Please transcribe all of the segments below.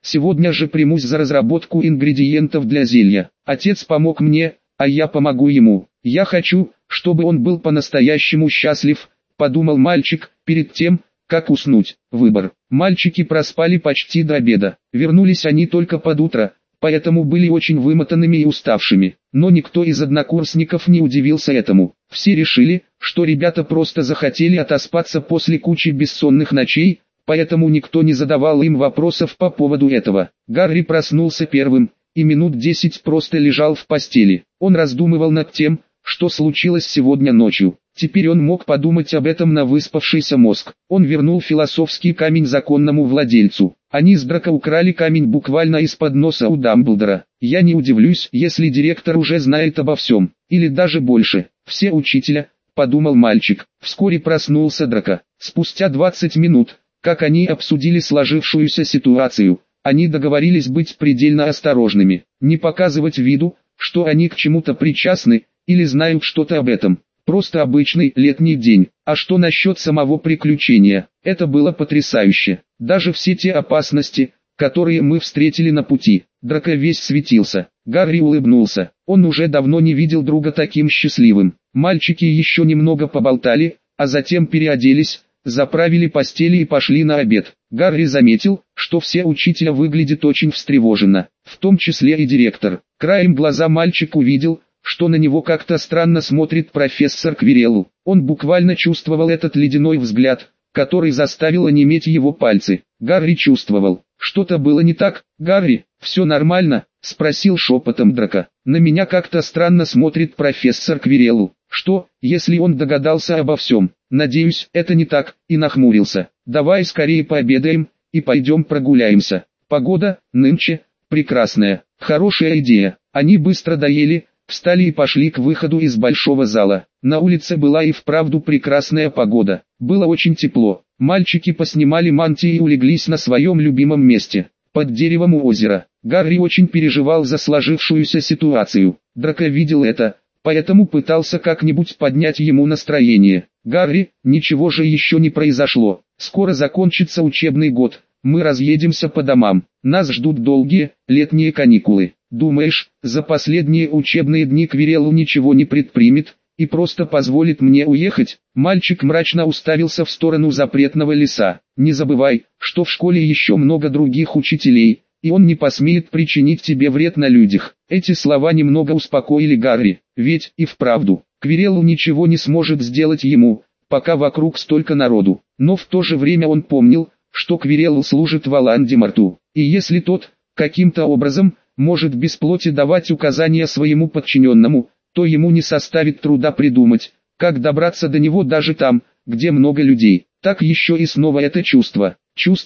Сегодня же примусь за разработку ингредиентов для зелья. Отец помог мне, а я помогу ему. Я хочу, чтобы он был по-настоящему счастлив, подумал мальчик, перед тем, как уснуть. Выбор. Мальчики проспали почти до обеда. Вернулись они только под утро, поэтому были очень вымотанными и уставшими. Но никто из однокурсников не удивился этому. Все решили, что ребята просто захотели отоспаться после кучи бессонных ночей, поэтому никто не задавал им вопросов по поводу этого. Гарри проснулся первым, и минут 10 просто лежал в постели. Он раздумывал над тем, что случилось сегодня ночью. Теперь он мог подумать об этом на выспавшийся мозг. Он вернул философский камень законному владельцу. Они с Драко украли камень буквально из-под носа у Дамблдора. Я не удивлюсь, если директор уже знает обо всем, или даже больше. Все учителя, подумал мальчик. Вскоре проснулся Драко. Спустя 20 минут, как они обсудили сложившуюся ситуацию, они договорились быть предельно осторожными, не показывать виду, что они к чему-то причастны, или знают что-то об этом. Просто обычный летний день. А что насчет самого приключения? Это было потрясающе. Даже все те опасности, которые мы встретили на пути. Драко весь светился. Гарри улыбнулся. Он уже давно не видел друга таким счастливым. Мальчики еще немного поболтали, а затем переоделись, заправили постели и пошли на обед. Гарри заметил, что все учителя выглядят очень встревоженно, в том числе и директор. Краем глаза мальчик увидел, что на него как-то странно смотрит профессор Квирелл. Он буквально чувствовал этот ледяной взгляд, который заставил онеметь его пальцы. Гарри чувствовал, что-то было не так. «Гарри, все нормально?» — спросил шепотом Драко. «На меня как-то странно смотрит профессор Квирелл. Что, если он догадался обо всем? Надеюсь, это не так», и нахмурился. «Давай скорее пообедаем, и пойдем прогуляемся. Погода, нынче, прекрасная. Хорошая идея». Они быстро доели, встали и пошли к выходу из большого зала. На улице была и вправду прекрасная погода. Было очень тепло. Мальчики поснимали мантии и улеглись на своем любимом месте, под деревом у озера. Гарри очень переживал за сложившуюся ситуацию. Драко видел это, поэтому пытался как-нибудь поднять ему настроение. «Гарри, ничего же еще не произошло. Скоро закончится учебный год. Мы разъедемся по домам. Нас ждут долгие, летние каникулы. Думаешь, за последние учебные дни Квирелл ничего не предпримет, и просто позволит мне уехать?» Мальчик мрачно уставился в сторону запретного леса. «Не забывай, что в школе еще много других учителей, и он не посмеет причинить тебе вред на людях». Эти слова немного успокоили Гарри, ведь и вправду, Квирелл ничего не сможет сделать ему, пока вокруг столько народу. Но в то же время он помнил, что Квирелл служит Волан-де-Морту, и если тот, каким-то образом, может без плоти давать указания своему подчиненному, то ему не составит труда придумать, как добраться до него даже там, где много людей. Так еще и снова это чувство,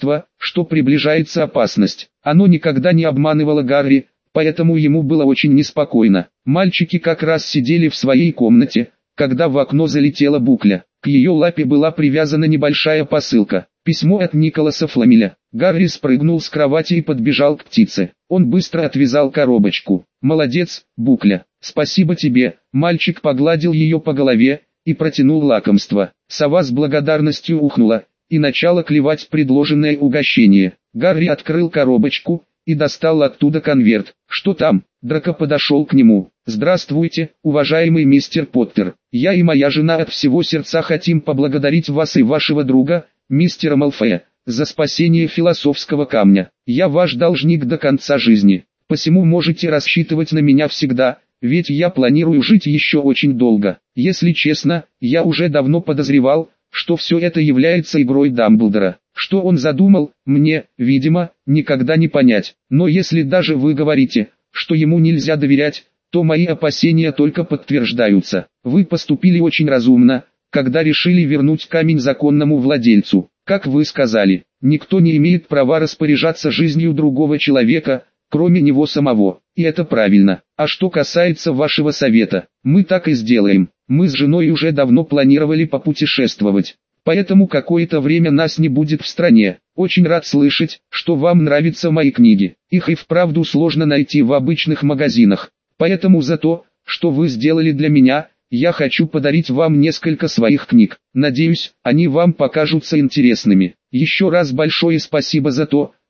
что приближается опасность. Оно никогда не обманывало Гарри, поэтому ему было очень неспокойно. Мальчики как раз сидели в своей комнате, когда в окно залетела Букля. К ее лапе была привязана небольшая посылка. Письмо от Николаса Фламеля. Гарри спрыгнул с кровати и подбежал к птице. Он быстро отвязал коробочку. «Молодец, Букля, спасибо тебе». Мальчик погладил ее по голове и протянул лакомство. Сова с благодарностью ухнула и начала клевать предложенное угощение. Гарри открыл коробочку и достал оттуда конверт. «Что там?» Драко подошел к нему. «Здравствуйте, уважаемый мистер Поттер. Я и моя жена от всего сердца хотим поблагодарить вас и вашего друга, мистера Малфоя, за спасение философского камня. Я ваш должник до конца жизни, посему можете рассчитывать на меня всегда, ведь я планирую жить еще очень долго. Если честно, я уже давно подозревал, что все это является игрой Дамблдора. Что он задумал, мне, видимо, никогда не понять. Но если даже вы говорите, что ему нельзя доверять, то мои опасения только подтверждаются. Вы поступили очень разумно, когда решили вернуть камень законному владельцу. Как вы сказали, никто не имеет права распоряжаться жизнью другого человека, кроме него самого. И это правильно. А что касается вашего совета, мы так и сделаем. Мы с женой уже давно планировали попутешествовать, поэтому какое-то время нас не будет в стране. Очень рад слышать, что вам нравятся мои книги. Их и вправду сложно найти в обычных магазинах. Поэтому за то, что вы сделали для меня, я хочу подарить вам несколько своих книг. Надеюсь, они вам покажутся интересными. Еще раз большое спасибо за то,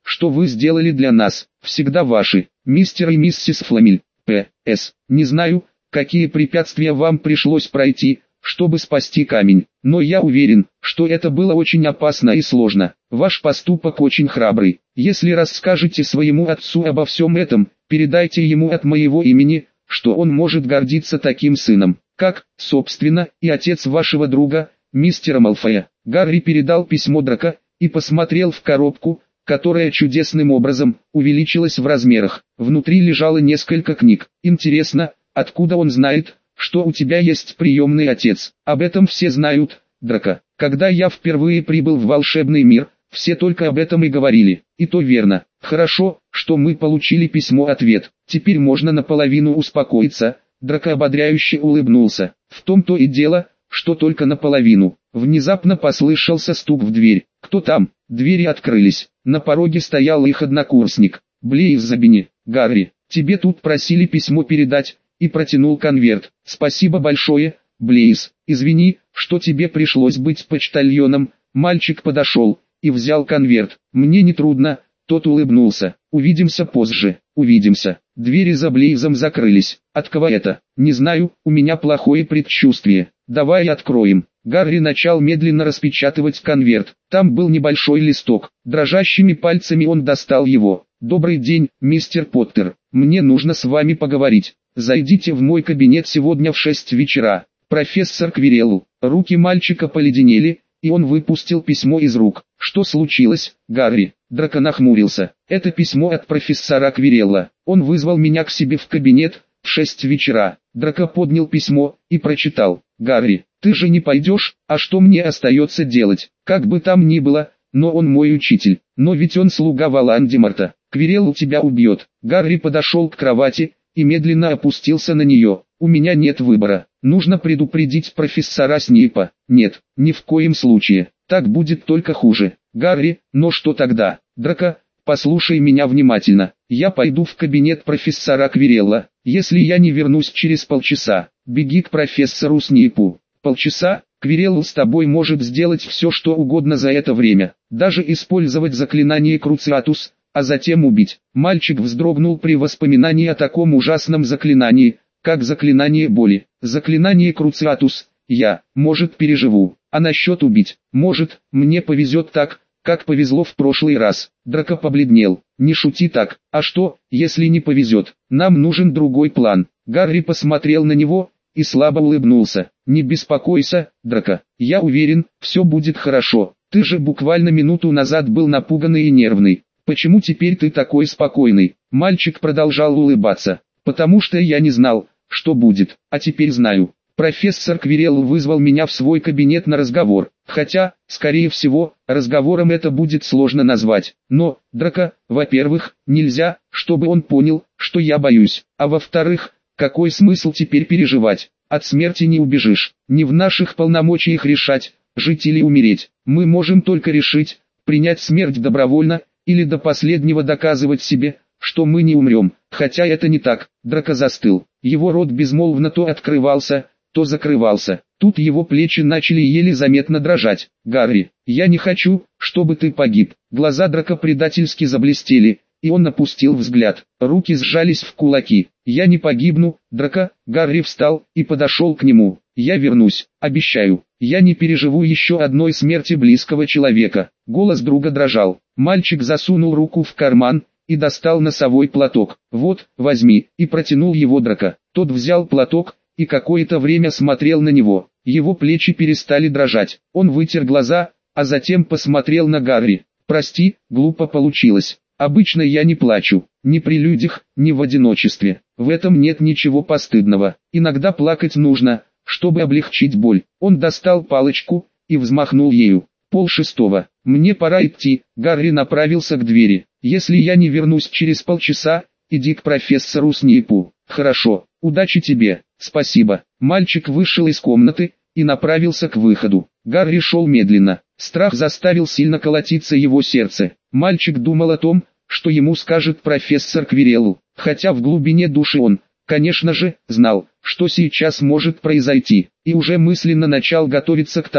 что вы сделали для нас. Всегда ваши, мистер и миссис Фламель. П.С. Не знаю, какие препятствия вам пришлось пройти, чтобы спасти камень, но я уверен, что это было очень опасно и сложно. Ваш поступок очень храбрый. Если расскажете своему отцу обо всем этом, передайте ему от моего имени, что он может гордиться таким сыном, как, собственно, и отец вашего друга, мистера Малфоя. Гарри передал письмо Драко и посмотрел в коробку, которая чудесным образом увеличилась в размерах. Внутри лежало несколько книг. Интересно, откуда он знает, что у тебя есть приемный отец? Об этом все знают, Драко. Когда я впервые прибыл в волшебный мир, все только об этом и говорили. И то верно. Хорошо, что мы получили письмо-ответ. Теперь можно наполовину успокоиться. Драко ободряюще улыбнулся. В том-то и дело, что только наполовину. Внезапно послышался стук в дверь. Кто там? Двери открылись. На пороге стоял их однокурсник. Блейз Забини. Гарри, тебе тут просили письмо передать. И протянул конверт. Спасибо большое, Блейз. Извини, что тебе пришлось быть почтальоном. Мальчик подошел и взял конверт. Мне не трудно. Тот улыбнулся. Увидимся позже. Увидимся. Двери за Блейзом закрылись. От кого это? Не знаю, у меня плохое предчувствие. Давай откроем. Гарри начал медленно распечатывать конверт. Там был небольшой листок. Дрожащими пальцами он достал его. «Добрый день, мистер Поттер. Мне нужно с вами поговорить. Зайдите в мой кабинет сегодня в 6 вечера. Профессор Квирелл». Руки мальчика поледенели, и он выпустил письмо из рук. «Что случилось, Гарри?» Драко нахмурился. «Это письмо от профессора Квирелла. Он вызвал меня к себе в кабинет в 6 вечера». Драко поднял письмо и прочитал. «Гарри, ты же не пойдешь, а что мне остается делать? Как бы там ни было, но он мой учитель. Но ведь он слуга Волан-де-Морта. Квирелл тебя убьет». Гарри подошел к кровати и медленно опустился на нее. «У меня нет выбора. Нужно предупредить профессора Снейпа». «Нет, ни в коем случае. Так будет только хуже. Гарри, но что тогда?» «Драко, послушай меня внимательно. Я пойду в кабинет профессора Квирелла. Если я не вернусь через полчаса, беги к профессору Снейпу. Полчаса? Квирелл с тобой может сделать все, что угодно за это время. Даже использовать заклинание Круциатус, а затем убить». Мальчик вздрогнул при воспоминании о таком ужасном заклинании, как заклинание боли. Заклинание Круциатус, может, переживу. А насчет убить, может, мне повезет так, как повезло в прошлый раз. Драко побледнел. «Не шути так. А что, если не повезет? Нам нужен другой план». Гарри посмотрел на него и слабо улыбнулся. «Не беспокойся, Драко. Я уверен, все будет хорошо. Ты же буквально минуту назад был напуганный и нервный. Почему теперь ты такой спокойный?» Мальчик продолжал улыбаться. «Потому что я не знал, что будет, а теперь знаю. Профессор Квирелл вызвал меня в свой кабинет на разговор, хотя, скорее всего, разговором это будет сложно назвать. Но, Драко, во-первых, нельзя, чтобы он понял, что я боюсь, а во-вторых, какой смысл теперь переживать? От смерти не убежишь, не в наших полномочиях решать, жить или умереть. Мы можем только решить, принять смерть добровольно, или до последнего доказывать себе, что мы не умрем, хотя это не так». Драко застыл, его рот безмолвно то открывался, то закрывался. Тут его плечи начали еле заметно дрожать. «Гарри, я не хочу, чтобы ты погиб». Глаза Драко предательски заблестели, и он опустил взгляд. Руки сжались в кулаки. «Я не погибну, Драко». Гарри встал и подошел к нему. «Я вернусь, обещаю. Я не переживу еще одной смерти близкого человека». Голос друга дрожал. Мальчик засунул руку в карман и достал носовой платок. «Вот, возьми», и протянул его Драко. Тот взял платок и какое-то время смотрел на него. Его плечи перестали дрожать. Он вытер глаза, а затем посмотрел на Гарри. «Прости, глупо получилось. Обычно я не плачу, ни при людях, ни в одиночестве. В этом нет ничего постыдного. Иногда плакать нужно, чтобы облегчить боль». Он достал палочку и взмахнул ею. 5:30. «Мне пора идти». Гарри направился к двери. «Если я не вернусь через полчаса, иди к профессору Снейпу». «Хорошо, удачи тебе». «Спасибо». Мальчик вышел из комнаты и направился к выходу. Гарри шел медленно. Страх заставил сильно колотиться его сердце. Мальчик думал о том, что ему скажет профессор Квирелл, хотя в глубине души он, конечно же, знал, что сейчас может произойти, и уже мысленно начал готовиться к тому,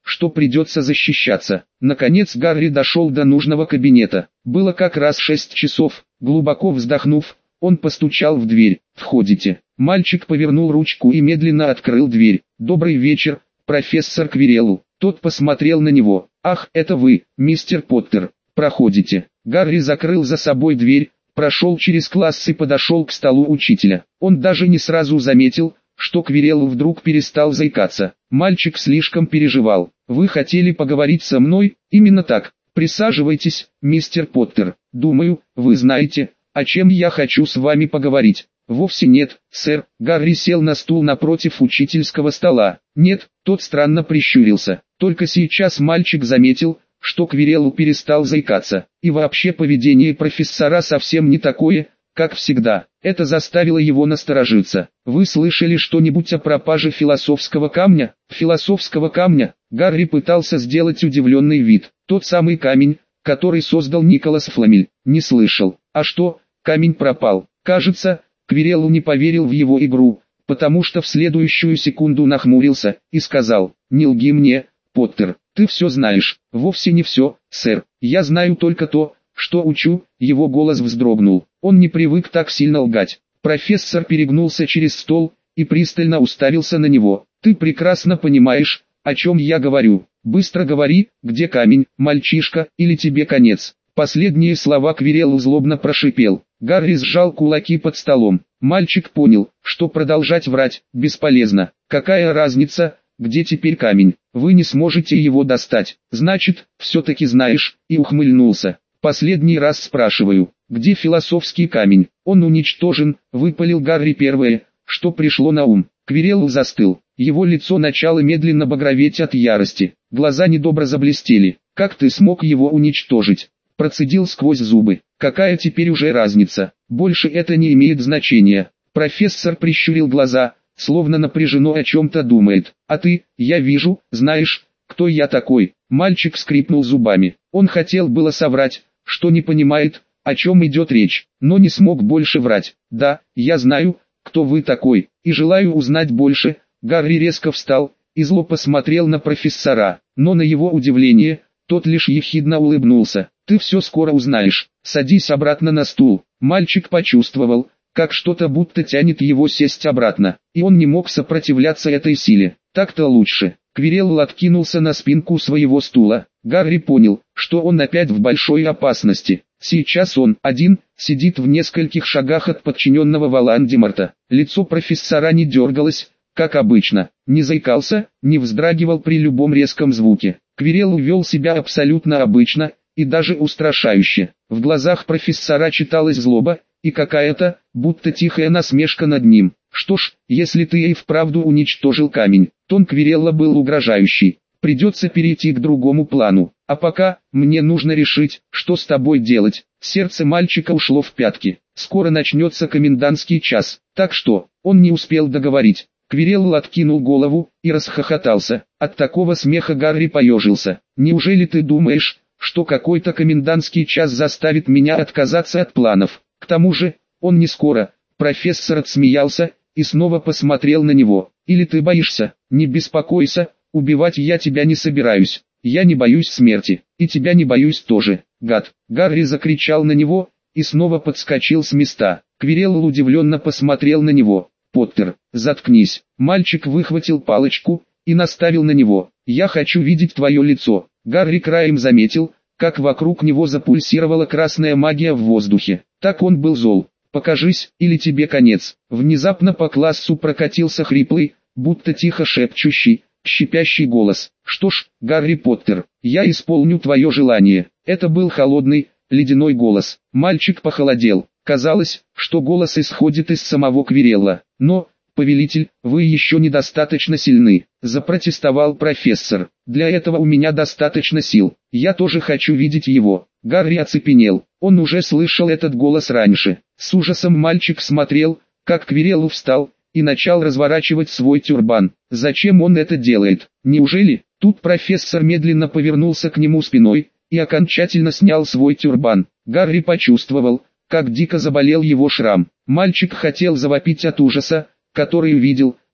что придется защищаться. Наконец Гарри дошел до нужного кабинета. Было как раз 6 часов. Глубоко вздохнув, он постучал в дверь. «Входите». Мальчик повернул ручку и медленно открыл дверь. «Добрый вечер, профессор Квирелл». Тот посмотрел на него. «Ах, это вы, мистер Поттер. Проходите». Гарри закрыл за собой дверь, прошел через класс и подошел к столу учителя. Он даже не сразу заметил, что Квирелл вдруг перестал заикаться. Мальчик слишком переживал. «Вы хотели поговорить со мной?» «Именно так. Присаживайтесь, мистер Поттер. Думаю, вы знаете, о чем я хочу с вами поговорить». «Вовсе нет, сэр». Гарри сел на стул напротив учительского стола. «Нет», тот странно прищурился. Только сейчас мальчик заметил, что Квирелл перестал заикаться. И вообще поведение профессора совсем не такое, как всегда. Это заставило его насторожиться. «Вы слышали что-нибудь о пропаже философского камня?» «Философского камня?» Гарри пытался сделать удивленный вид. «Тот самый камень, который создал Николас Фламель». «Не слышал». «А что, камень пропал?» Кажется, Квирелл не поверил в его игру, потому что в следующую секунду нахмурился и сказал: «Не лги мне, Поттер, ты все знаешь». «Вовсе не все, сэр. Я знаю только то, что учу». Его голос вздрогнул. Он не привык так сильно лгать. Профессор перегнулся через стол и пристально уставился на него. «Ты прекрасно понимаешь, о чем я говорю. Быстро говори, где камень, мальчишка, или тебе конец». Последние слова Квирелл злобно прошипел. Гарри сжал кулаки под столом. Мальчик понял, что продолжать врать бесполезно. «Какая разница, где теперь камень? Вы не сможете его достать. Значит, все-таки знаешь», и ухмыльнулся. «Последний раз спрашиваю, где философский камень?» «Он уничтожен», выпалил Гарри первое, что пришло на ум. Квирелл застыл. Его лицо начало медленно багроветь от ярости. Глаза недобро заблестели. «Как ты смог его уничтожить?» Процедил сквозь зубы. «Какая теперь уже разница? Больше это не имеет значения». Профессор прищурил глаза, словно напряженно о чем-то думает. «А ты, я вижу, знаешь, кто я такой». Мальчик скрипнул зубами. Он хотел было соврать, что не понимает, о чем идет речь, но не смог больше врать. «Да, я знаю, кто вы такой, и желаю узнать больше». Гарри резко встал и зло посмотрел на профессора, но на его удивление, тот лишь ехидно улыбнулся. «Ты все скоро узнаешь. Садись обратно на стул». Мальчик почувствовал, как что-то будто тянет его сесть обратно, и он не мог сопротивляться этой силе. «Так-то лучше». Квирелл откинулся на спинку своего стула. Гарри понял, что он опять в большой опасности. Сейчас он один, сидит в нескольких шагах от подчиненного Волан-де-Морта. Лицо профессора не дергалось, как обычно, не заикался, не вздрагивал при любом резком звуке. Квирелл вел себя абсолютно обычно, и даже устрашающе. В глазах профессора читалась злоба, и какая-то, будто тихая насмешка над ним. «Что ж, если ты и вправду уничтожил камень», тон Квирелла был угрожающий, «придется перейти к другому плану. А пока, мне нужно решить, что с тобой делать». Сердце мальчика ушло в пятки. Скоро начнется комендантский час, так что, он не успел договорить. Квирелл откинул голову и расхохотался. От такого смеха Гарри поежился. «Неужели ты думаешь, что какой-то комендантский час заставит меня отказаться от планов? К тому же, он не скоро». Профессор отсмеялся и снова посмотрел на него. «Или ты боишься?» «Не беспокойся, убивать я тебя не собираюсь. Я не боюсь смерти, и тебя не боюсь тоже, гад». Гарри закричал на него и снова подскочил с места. Квирелл удивленно посмотрел на него. «Поттер, заткнись». Мальчик выхватил палочку и наставил на него. «Я хочу видеть твое лицо». Гарри краем заметил, как вокруг него запульсировала красная магия в воздухе. Так он был зол. «Покажись, или тебе конец». Внезапно по классу прокатился хриплый, будто тихо шепчущий, щипящий голос. «Что ж, Гарри Поттер, я исполню твое желание». Это был холодный, ледяной голос. Мальчик похолодел. Казалось, что голос исходит из самого Квирелла. «Но, повелитель, вы еще недостаточно сильны», — запротестовал профессор. «Для этого у меня достаточно сил. Я тоже хочу видеть его». Гарри оцепенел. Он уже слышал этот голос раньше. С ужасом мальчик смотрел, как Квирелл встал и начал разворачивать свой тюрбан. Зачем он это делает? Неужели? Тут профессор медленно повернулся к нему спиной и окончательно снял свой тюрбан. Гарри почувствовал, как дико заболел его шрам. Мальчик хотел завопить от ужаса, который увидел,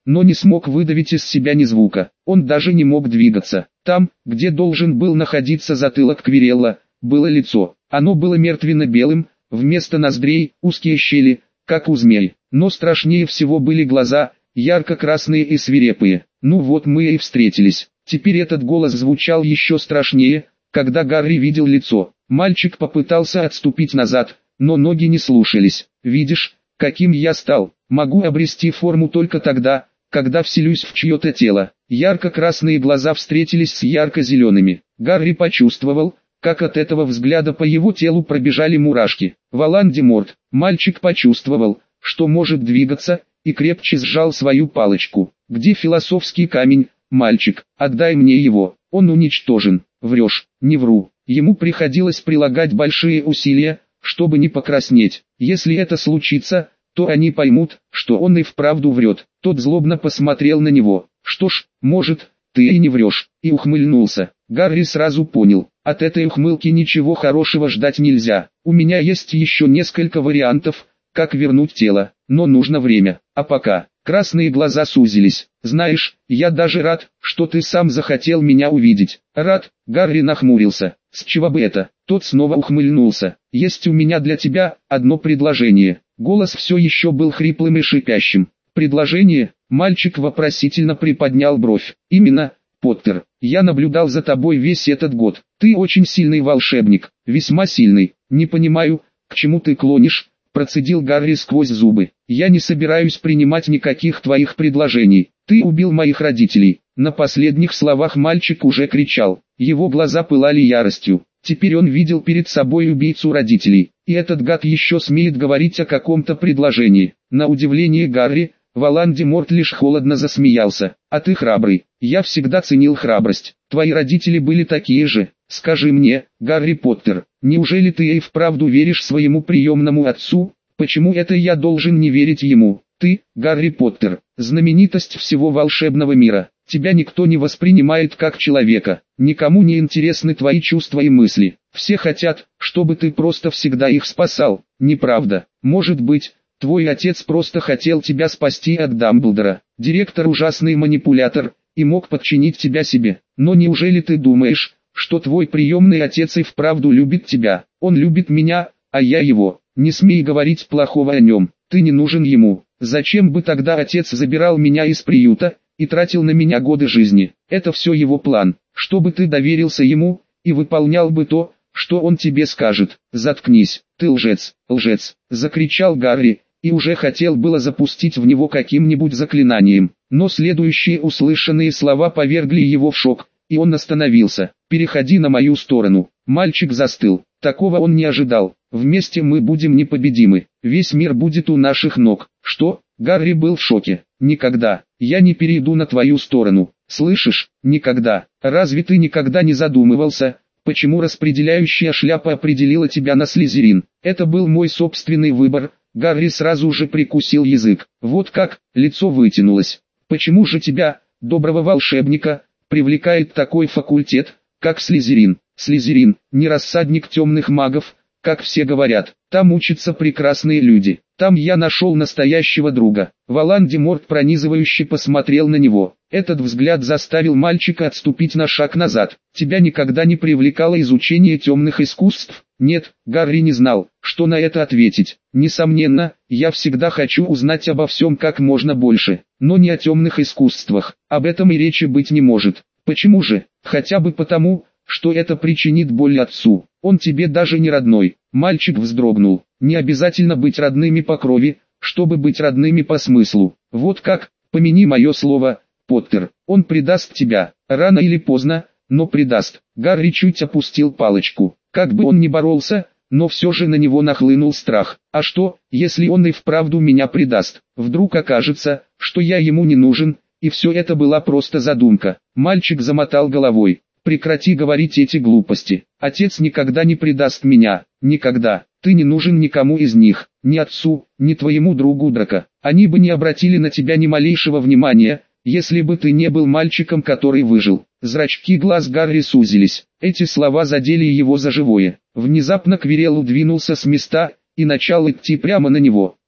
но не смог выдавить из себя ни звука. Он даже не мог двигаться. Там, где должен был находиться затылок Квирелла, было лицо. Оно было мертвенно-белым, вместо ноздрей узкие щели, как у змей. Но страшнее всего были глаза, ярко-красные и свирепые. Ну вот мы и встретились. Теперь этот голос звучал еще страшнее, когда Гарри видел лицо. Мальчик попытался отступить назад, но ноги не слушались. «Видишь, каким я стал? Могу обрести форму только тогда, когда вселюсь в чье-то тело». Ярко-красные глаза встретились с ярко-зелеными. Гарри почувствовал, как от этого взгляда по его телу пробежали мурашки. Волан-де-Морт. Мальчик почувствовал, что может двигаться, и крепче сжал свою палочку. «Где философский камень, мальчик? Отдай мне его. Он уничтожен». «Врешь». «Не вру». Ему приходилось прилагать большие усилия, чтобы не покраснеть. Если это случится, то они поймут, что он и вправду врет. Тот злобно посмотрел на него. «Что ж, может, ты и не врешь», и ухмыльнулся. Гарри сразу понял, от этой ухмылки ничего хорошего ждать нельзя. «У меня есть еще несколько вариантов, как вернуть тело, но нужно время. А пока...» Красные глаза сузились. «Знаешь, я даже рад, что ты сам захотел меня увидеть». «Рад?» Гарри нахмурился. «С чего бы это?» Тот снова ухмыльнулся. «Есть у меня для тебя одно предложение». Голос все еще был хриплым и шипящим. «Предложение?» Мальчик вопросительно приподнял бровь. «Именно, Поттер. Я наблюдал за тобой весь этот год. Ты очень сильный волшебник, весьма сильный. Не понимаю, к чему ты клонишь?» Процедил Гарри сквозь зубы. «Я не собираюсь принимать никаких твоих предложений. Ты убил моих родителей». На последних словах мальчик уже кричал. Его глаза пылали яростью. Теперь он видел перед собой убийцу родителей. И этот гад еще смеет говорить о каком-то предложении. На удивление Гарри, Волан-де-Морт лишь холодно засмеялся. «А ты храбрый. Я всегда ценил храбрость. Твои родители были такие же. Скажи мне, Гарри Поттер, неужели ты и вправду веришь своему приемному отцу? Почему это я должен не верить ему? Ты, Гарри Поттер, знаменитость всего волшебного мира. Тебя никто не воспринимает как человека. Никому не интересны твои чувства и мысли. Все хотят, чтобы ты просто всегда их спасал. Неправда. Может быть, твой отец просто хотел тебя спасти от Дамблдора. Директор ужасный манипулятор, и мог подчинить тебя себе. Но неужели ты думаешь, что твой приемный отец и вправду любит тебя? Он любит меня, а я его. Не смей говорить плохого о нем. Ты не нужен ему. Зачем бы тогда отец забирал меня из приюта и тратил на меня годы жизни? Это все его план, чтобы ты доверился ему и выполнял бы то, что он тебе скажет. Заткнись, ты лжец, лжец, закричал Гарри, и уже хотел было запустить в него каким-нибудь заклинанием, но следующие услышанные слова повергли его в шок, и он остановился. «Переходи на мою сторону». Мальчик застыл, такого он не ожидал. «Вместе мы будем непобедимы, весь мир будет у наших ног». «Что?» Гарри был в шоке. «Никогда, я не перейду на твою сторону, слышишь, никогда. Разве ты никогда не задумывался, почему распределяющая шляпа определила тебя на Слизерин? Это был мой собственный выбор». Гарри сразу же прикусил язык. «Вот как?» Лицо вытянулось. «Почему же тебя, доброго волшебника, привлекает такой факультет, как Слизерин?» «Слизерин, не рассадник темных магов, как все говорят. Там учатся прекрасные люди. Там я нашел настоящего друга». Волан-де-Морт пронизывающе посмотрел на него. Этот взгляд заставил мальчика отступить на шаг назад. «Тебя никогда не привлекало изучение темных искусств?» «Нет», Гарри не знал, что на это ответить. «Несомненно, я всегда хочу узнать обо всем как можно больше, но не о темных искусствах. Об этом и речи быть не может». «Почему же?» «Хотя бы потому, что это причинит боль отцу. Он тебе даже не родной». Мальчик вздрогнул. «Не обязательно быть родными по крови, чтобы быть родными по смыслу. Вот как, помяни мое слово, Поттер, он предаст тебя, рано или поздно, но предаст». Гарри чуть опустил палочку. Как бы он ни боролся, но все же на него нахлынул страх. «А что, если он и вправду меня предаст? Вдруг окажется, что я ему не нужен, и все это была просто задумка». Мальчик замотал головой. «Прекрати говорить эти глупости. Отец никогда не предаст меня. Никогда. Ты не нужен никому из них. Ни отцу, ни твоему другу Драко. Они бы не обратили на тебя ни малейшего внимания, если бы ты не был мальчиком, который выжил». Зрачки глаз Гарри сузились. Эти слова задели его за живое. Внезапно Квирелл двинулся с места и начал идти прямо на него.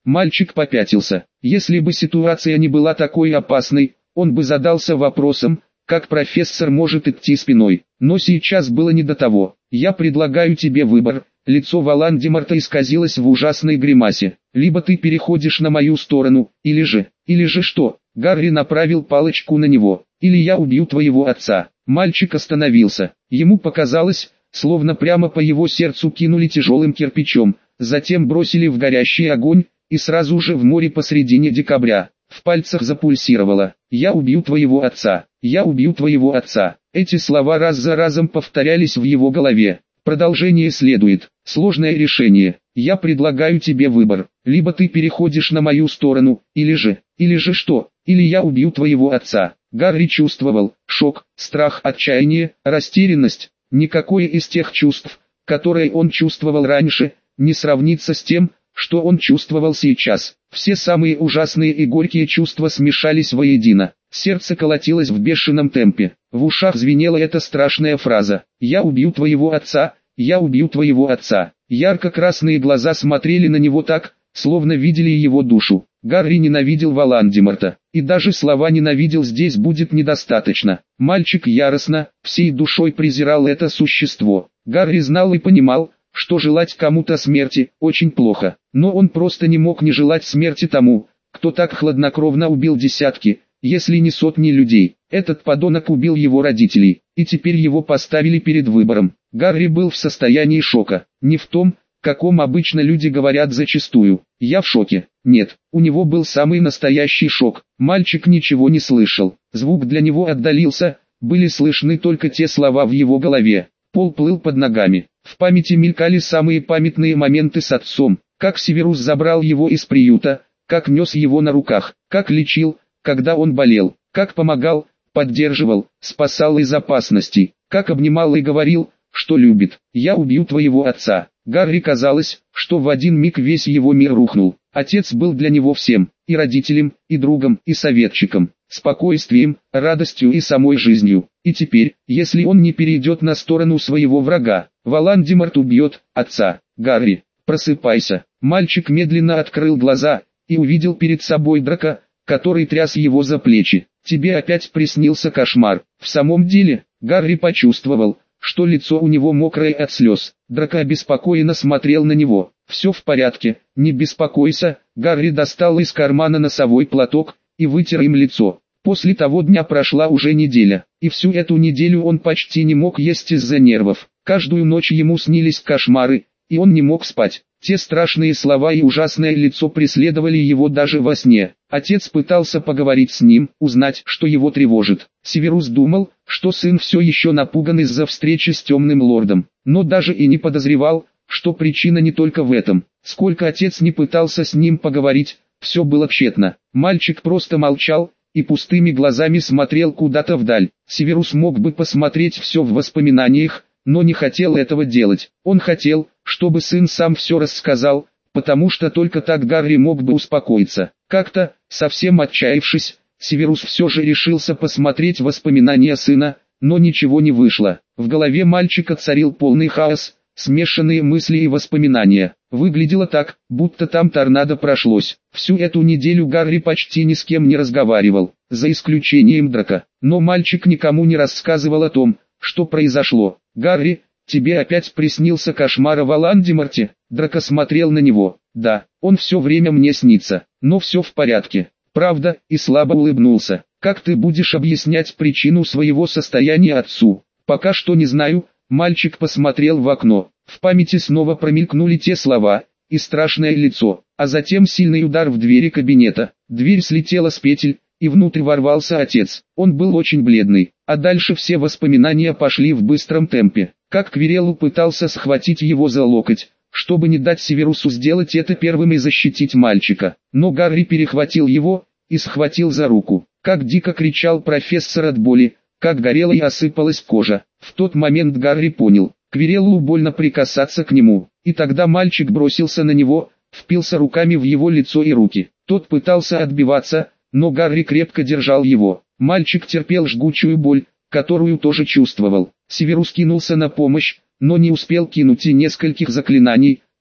Мальчик попятился. Если бы ситуация не была такой опасной, он бы задался вопросом, как профессор может идти спиной. Но сейчас было не до того. «Я предлагаю тебе выбор». Лицо Волан-де-Морта исказилось в ужасной гримасе. «Либо ты переходишь на мою сторону, или же что?» Гарри направил палочку на него. «Или я убью твоего отца». Мальчик остановился. Ему показалось, словно прямо по его сердцу кинули тяжелым кирпичом, затем бросили в горящий огонь, и сразу же в море посредине декабря. В пальцах запульсировало. «Я убью твоего отца! Я убью твоего отца!» Эти слова раз за разом повторялись в его голове. Продолжение следует. Сложное решение. «Я предлагаю тебе выбор. Либо ты переходишь на мою сторону, или же что? Или я убью твоего отца». Гарри чувствовал шок, страх, отчаяние, растерянность. Никакое из тех чувств, которые он чувствовал раньше, не сравнится с тем, что он чувствовал сейчас. Все самые ужасные и горькие чувства смешались воедино. Сердце колотилось в бешеном темпе. В ушах звенела эта страшная фраза: «Я убью твоего отца, я убью твоего отца». Ярко-красные глаза смотрели на него так, словно видели его душу. Гарри ненавидел Волан-де-Морта, и даже слова «ненавидел» здесь будет недостаточно. Мальчик яростно, всей душой презирал это существо. Гарри знал и понимал, что желать кому-то смерти очень плохо, но он просто не мог не желать смерти тому, кто так хладнокровно убил десятки, если не сотни людей. Этот подонок убил его родителей, и теперь его поставили перед выбором. Гарри был в состоянии шока, не в том, каком обычно люди говорят зачастую. «Я в шоке». Нет, у него был самый настоящий шок. Мальчик ничего не слышал, звук для него отдалился, были слышны только те слова в его голове. Пол плыл под ногами. В памяти мелькали самые памятные моменты с отцом, как Северус забрал его из приюта, как нес его на руках, как лечил, когда он болел, как помогал, поддерживал, спасал из опасности, как обнимал и говорил, что любит. «Я убью твоего отца». Гарри казалось, что в один миг весь его мир рухнул. Отец был для него всем, и родителем, и другом, и советчиком, спокойствием, радостью и самой жизнью. И теперь, если он не перейдет на сторону своего врага, Волан-де-Морт убьет отца. «Гарри, просыпайся». Мальчик медленно открыл глаза и увидел перед собой Драко, который тряс его за плечи. «Тебе опять приснился кошмар». В самом деле, Гарри почувствовал, что лицо у него мокрое от слез. Драко обеспокоенно смотрел на него. «Все в порядке, не беспокойся». Гарри достал из кармана носовой платок и вытер им лицо. После того дня прошла уже неделя, и всю эту неделю он почти не мог есть из-за нервов. Каждую ночь ему снились кошмары, и он не мог спать. Те страшные слова и ужасное лицо преследовали его даже во сне. Отец пытался поговорить с ним, узнать, что его тревожит. Северус думал, что сын все еще напуган из-за встречи с темным лордом, но даже и не подозревал, что причина не только в этом. Сколько отец не пытался с ним поговорить, все было тщетно. Мальчик просто молчал и пустыми глазами смотрел куда-то вдаль. Северус мог бы посмотреть все в воспоминаниях, но не хотел этого делать. Он хотел, чтобы сын сам все рассказал, потому что только так Гарри мог бы успокоиться. Как-то, совсем отчаявшись, Северус все же решился посмотреть воспоминания сына, но ничего не вышло. В голове мальчика царил полный хаос, смешанные мысли и воспоминания. Выглядело так, будто там торнадо прошлось. Всю эту неделю Гарри почти ни с кем не разговаривал, за исключением Драко. Но мальчик никому не рассказывал о том, что произошло. «Гарри, тебе опять приснился кошмар о Волан-де-Морте?» Драко смотрел на него. «Да, он все время мне снится, но все в порядке». «Правда?» И слабо улыбнулся. «Как ты будешь объяснять причину своего состояния отцу?» «Пока что не знаю». Мальчик посмотрел в окно. В памяти снова промелькнули те слова и страшное лицо, а затем сильный удар в двери кабинета. Дверь слетела с петель, и внутрь ворвался отец. Он был очень бледный, а дальше все воспоминания пошли в быстром темпе. Как Квирелл пытался схватить его за локоть, чтобы не дать Северусу сделать это первым и защитить мальчика. Но Гарри перехватил его и схватил за руку. Как дико кричал профессор от боли, как горела и осыпалась кожа. В тот момент Гарри понял, Квиреллу больно прикасаться к нему, и тогда мальчик бросился на него, впился руками в его лицо и руки. Тот пытался отбиваться, но Гарри крепко держал его. Мальчик терпел жгучую боль, которую тоже чувствовал. Северус кинулся на помощь, но не успел кинуть и нескольких заклинаний,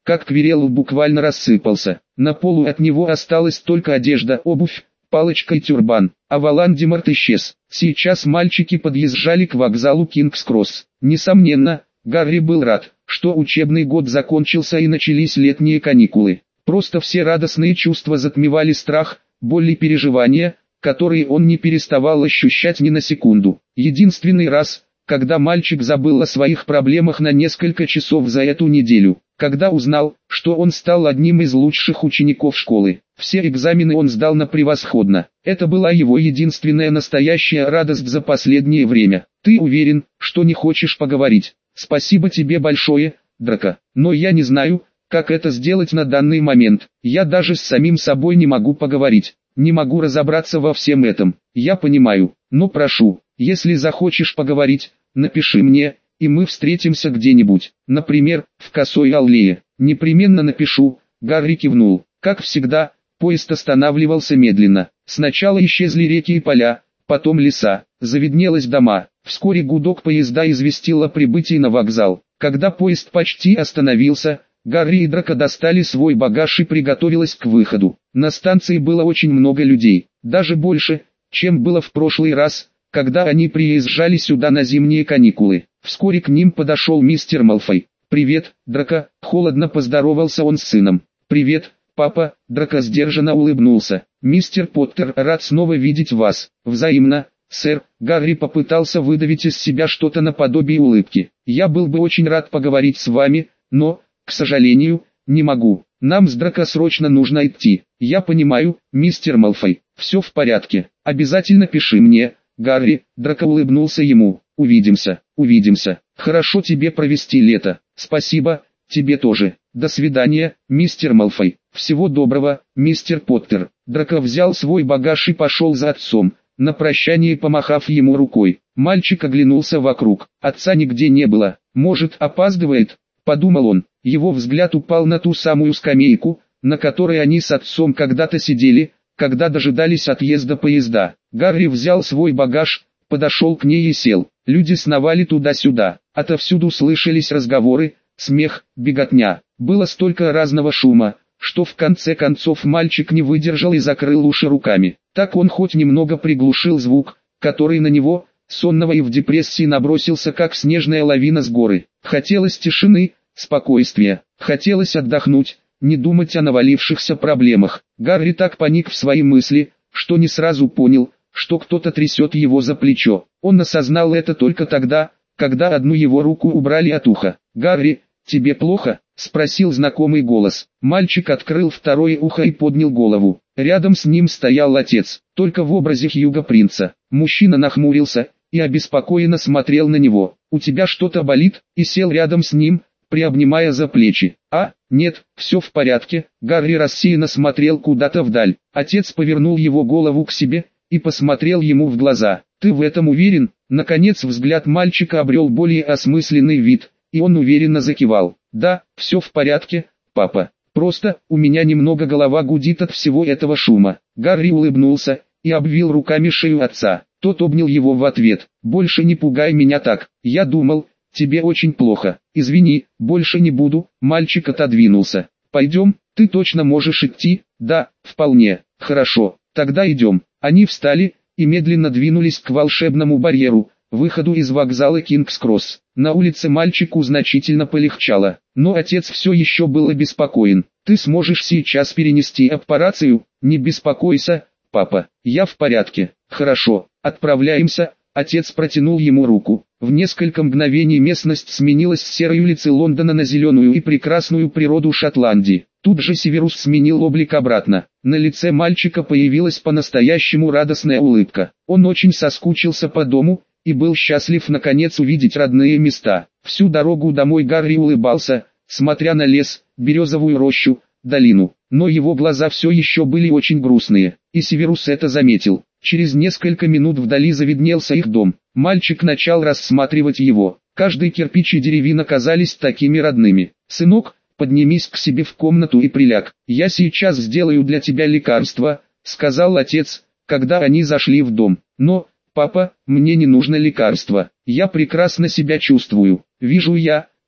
как Квирелл буквально рассыпался. На полу от него осталась только одежда, обувь, палочка и тюрбан, а Волан-де-Морт исчез. Сейчас мальчики подъезжали к вокзалу Кингс-Кросс. Несомненно, Гарри был рад, что учебный год закончился и начались летние каникулы. Просто все радостные чувства затмевали страх, боль и переживания, которые он не переставал ощущать ни на секунду. Единственный раз, когда мальчик забыл о своих проблемах на несколько часов за эту неделю, когда узнал, что он стал одним из лучших учеников школы. Все экзамены он сдал на превосходно. Это была его единственная настоящая радость за последнее время. «Ты уверен, что не хочешь поговорить? Спасибо тебе большое, Драко. Но я не знаю, как это сделать на данный момент. Я даже с самим собой не могу поговорить. Не могу разобраться во всем этом. Я понимаю, но прошу, если захочешь поговорить, напиши мне, и мы встретимся где-нибудь, например, в Косой аллее». «Непременно напишу», — Гарри кивнул. Как всегда, поезд останавливался медленно. Сначала исчезли реки и поля, потом леса, завиднелись дома. Вскоре гудок поезда известил о прибытии на вокзал. Когда поезд почти остановился, Гарри и Драко достали свой багаж и приготовились к выходу. На станции было очень много людей, даже больше, чем было в прошлый раз, когда они приезжали сюда на зимние каникулы. Вскоре к ним подошел мистер Малфой. «Привет, Драко», — холодно поздоровался он с сыном. «Привет, папа», — Драко сдержанно улыбнулся. «Мистер Поттер, рад снова видеть вас». «Взаимно, сэр», — Гарри попытался выдавить из себя что-то наподобие улыбки. «Я был бы очень рад поговорить с вами, но, к сожалению, не могу. Нам с Драко срочно нужно идти». «Я понимаю, мистер Малфой, все в порядке. Обязательно пиши мне, Гарри», — Драко улыбнулся ему. «Увидимся, увидимся. Хорошо тебе провести лето». «Спасибо, тебе тоже. До свидания, мистер Малфой». «Всего доброго, мистер Поттер». Драко взял свой багаж и пошел за отцом, на прощание помахав ему рукой. Мальчик оглянулся вокруг. Отца нигде не было. «Может, опаздывает?» — подумал он. Его взгляд упал на ту самую скамейку, на которой они с отцом когда-то сидели, когда дожидались отъезда поезда. Гарри взял свой багаж, подошел к ней и сел. Люди сновали туда-сюда. Отовсюду слышались разговоры, смех, беготня. Было столько разного шума, что в конце концов мальчик не выдержал и закрыл уши руками. Так он хоть немного приглушил звук, который на него, сонного и в депрессии, набросился как снежная лавина с горы. Хотелось тишины, спокойствия, хотелось отдохнуть, не думать о навалившихся проблемах. Гарри так паник в свои мысли, что не сразу понял, что кто-то трясет его за плечо. Он осознал это только тогда, когда одну его руку убрали от уха. «Гарри, тебе плохо?» — спросил знакомый голос. Мальчик открыл второе ухо и поднял голову. Рядом с ним стоял отец, только в образе Хьюго Принца. Мужчина нахмурился и обеспокоенно смотрел на него. «У тебя что-то болит?» — и сел рядом с ним, приобнимая за плечи. «А, нет, все в порядке». Гарри рассеянно смотрел куда-то вдаль. Отец повернул его голову к себе и посмотрел ему в глаза. «Ты в этом уверен?» Наконец взгляд мальчика обрел более осмысленный вид, и он уверенно закивал. «Да, все в порядке, папа. Просто, у меня немного голова гудит от всего этого шума». Гарри улыбнулся и обвил руками шею отца. Тот обнял его в ответ. «Больше не пугай меня так. Я думал, тебе очень плохо. Извини, больше не буду». Мальчик отодвинулся. «Пойдем, ты точно можешь идти?» «Да, вполне. Хорошо, тогда идем». Они встали и медленно двинулись к волшебному барьеру, выходу из вокзала Кингс-Кросс. На улице мальчику значительно полегчало, но отец все еще был обеспокоен. «Ты сможешь сейчас перенести операцию?» «Не беспокойся, папа, я в порядке». «Хорошо, отправляемся». Отец протянул ему руку. В несколько мгновений местность сменилась с серой улицы Лондона на зеленую и прекрасную природу Шотландии. Тут же Северус сменил облик обратно. На лице мальчика появилась по-настоящему радостная улыбка. Он очень соскучился по дому и был счастлив наконец увидеть родные места. Всю дорогу домой Гарри улыбался, смотря на лес, березовую рощу, долину. Но его глаза все еще были очень грустные, и Северус это заметил. Через несколько минут вдали завиднелся их дом. Мальчик начал рассматривать его. Каждый кирпич и деревина казались такими родными. «Сынок, поднимись к себе в комнату и приляг. Я сейчас сделаю для тебя лекарство», — сказал отец, когда они зашли в дом. «Но, папа, мне не нужно лекарство. Я прекрасно себя чувствую. Вижу я,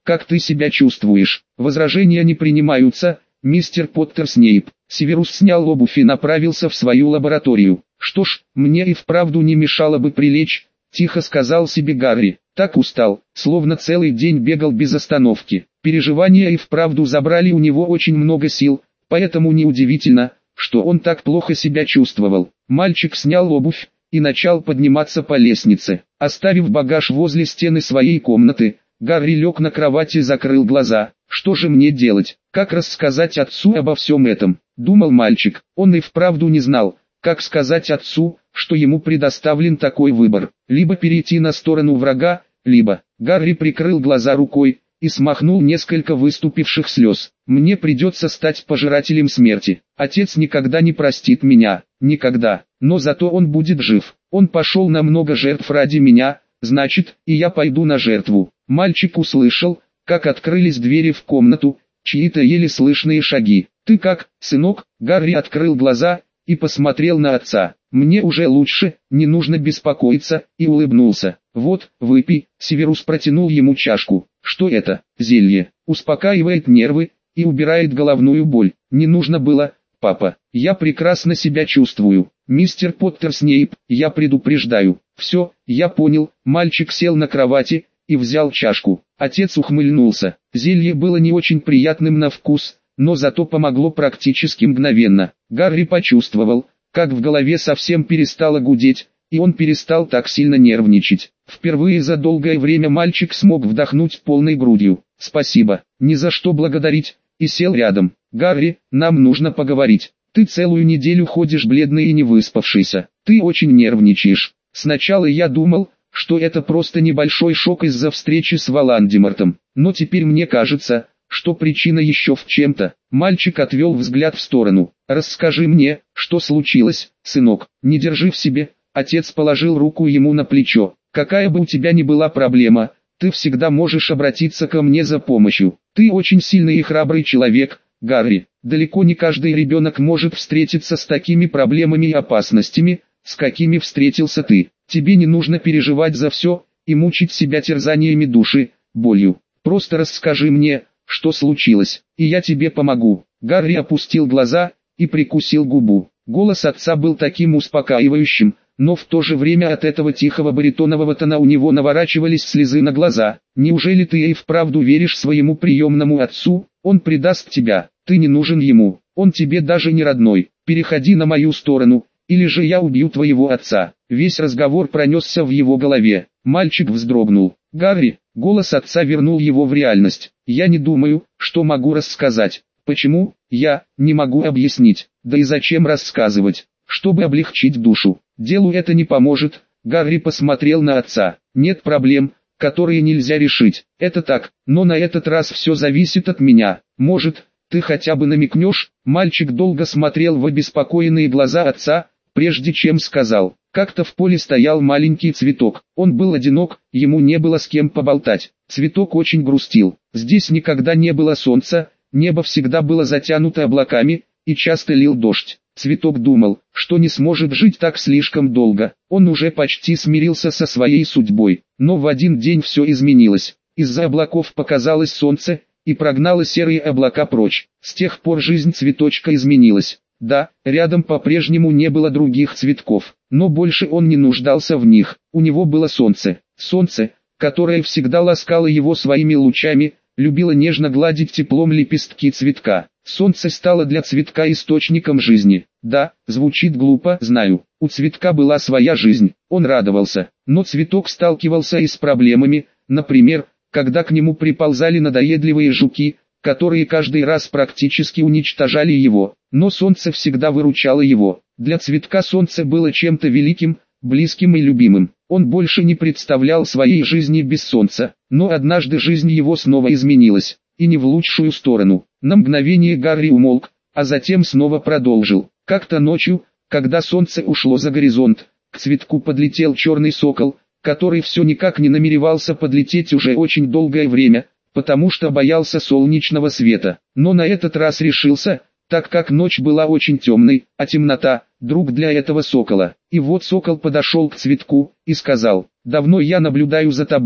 как ты себя чувствуешь? Возражения не принимаются, мистер Поттер Снейп. Северус снял обувь и направился в свою лабораторию. Что ж, мне и вправду не мешало бы прилечь, тихо сказал себе Гарри. Так устал, словно целый день бегал без остановки. Переживания и вправду забрали у него очень много сил, поэтому неудивительно, что он так плохо себя чувствовал. Мальчик снял обувь и начал подниматься по лестнице. Оставив багаж возле стены своей комнаты, Гарри лег на кровать и закрыл глаза. Что же мне делать? Как рассказать отцу обо всем этом? Думал мальчик. Он и вправду не знал, как сказать отцу, что ему предоставлен такой выбор. Либо перейти на сторону врага, либо... Гарри прикрыл глаза рукой и смахнул несколько выступивших слез. Мне придется стать пожирателем смерти. Отец никогда не простит меня. Никогда. Но зато он будет жив. Он пошел на много жертв ради меня, значит, и я пойду на жертву. Мальчик услышал, как открылись двери в комнату, чьи-то еле слышные шаги. «Ты как, сынок?» Гарри открыл глаза и посмотрел на отца. «Мне уже лучше, не нужно беспокоиться», и улыбнулся. «Вот, выпей». Северус протянул ему чашку. «Что это?» «Зелье. Успокаивает нервы и убирает головную боль. Не нужно было, папа. Я прекрасно себя чувствую. Мистер Поттер Снейп, я предупреждаю». «Все, я понял». Мальчик сел на кровати и взял чашку. Отец ухмыльнулся. Зелье было не очень приятным на вкус, но зато помогло практически мгновенно. Гарри почувствовал, как в голове совсем перестало гудеть, и он перестал так сильно нервничать. Впервые за долгое время мальчик смог вдохнуть полной грудью. «Спасибо, ни за что благодарить», и сел рядом. «Гарри, нам нужно поговорить. Ты целую неделю ходишь бледный и не выспавшийся. Ты очень нервничаешь. Сначала я думал, что это просто небольшой шок из-за встречи с Волан-де-Мортом, но теперь мне кажется, что причина еще в чем-то». Мальчик отвел взгляд в сторону. «Расскажи мне, что случилось, сынок, не держи в себе». Отец положил руку ему на плечо. «Какая бы у тебя ни была проблема, ты всегда можешь обратиться ко мне за помощью. Ты очень сильный и храбрый человек, Гарри. Далеко не каждый ребенок может встретиться с такими проблемами и опасностями, с какими встретился ты. Тебе не нужно переживать за все и мучить себя терзаниями души, болью. Просто расскажи мне, что случилось, и я тебе помогу». Гарри опустил глаза и прикусил губу. Голос отца был таким успокаивающим, но в то же время от этого тихого баритонового тона у него наворачивались слезы на глаза. «Неужели ты и вправду веришь своему приемному отцу? Он предаст тебя, ты не нужен ему, он тебе даже не родной. Переходи на мою сторону, или же я убью твоего отца». Весь разговор пронесся в его голове. Мальчик вздрогнул. «Гарри», голос отца вернул его в реальность. «Я не думаю, что могу рассказать». «Почему? Я не могу объяснить. Да и зачем рассказывать? Чтобы облегчить душу. Делу это не поможет». Гарри посмотрел на отца. «Нет проблем, которые нельзя решить. Это так, но на этот раз все зависит от меня. Может, ты хотя бы намекнешь?» Мальчик долго смотрел в обеспокоенные глаза отца, прежде чем сказал. Как-то в поле стоял маленький цветок. Он был одинок, ему не было с кем поболтать. Цветок очень грустил. Здесь никогда не было солнца, небо всегда было затянуто облаками, и часто лил дождь. Цветок думал, что не сможет жить так слишком долго. Он уже почти смирился со своей судьбой. Но в один день все изменилось. Из-за облаков показалось солнце, и прогнало серые облака прочь. С тех пор жизнь цветочка изменилась. Да, рядом по-прежнему не было других цветков, но больше он не нуждался в них. У него было солнце. Солнце, которое всегда ласкало его своими лучами, любило нежно гладить теплом лепестки цветка. Солнце стало для цветка источником жизни. Да, звучит глупо, знаю. У цветка была своя жизнь, он радовался. Но цветок сталкивался и с проблемами, например, когда к нему приползали надоедливые жуки, которые каждый раз практически уничтожали его. Но солнце всегда выручало его. Для цветка солнце было чем-то великим, близким и любимым. Он больше не представлял своей жизни без солнца. Но однажды жизнь его снова изменилась, и не в лучшую сторону. На мгновение Гарри умолк, а затем снова продолжил. Как-то ночью, когда солнце ушло за горизонт, к цветку подлетел черный сокол, который все никак не намеревался подлететь уже очень долгое время, потому что боялся солнечного света. Но на этот раз решился, так как ночь была очень темной, а темнота – друг для этого сокола. И вот сокол подошел к цветку и сказал: «Давно я наблюдаю за тобой,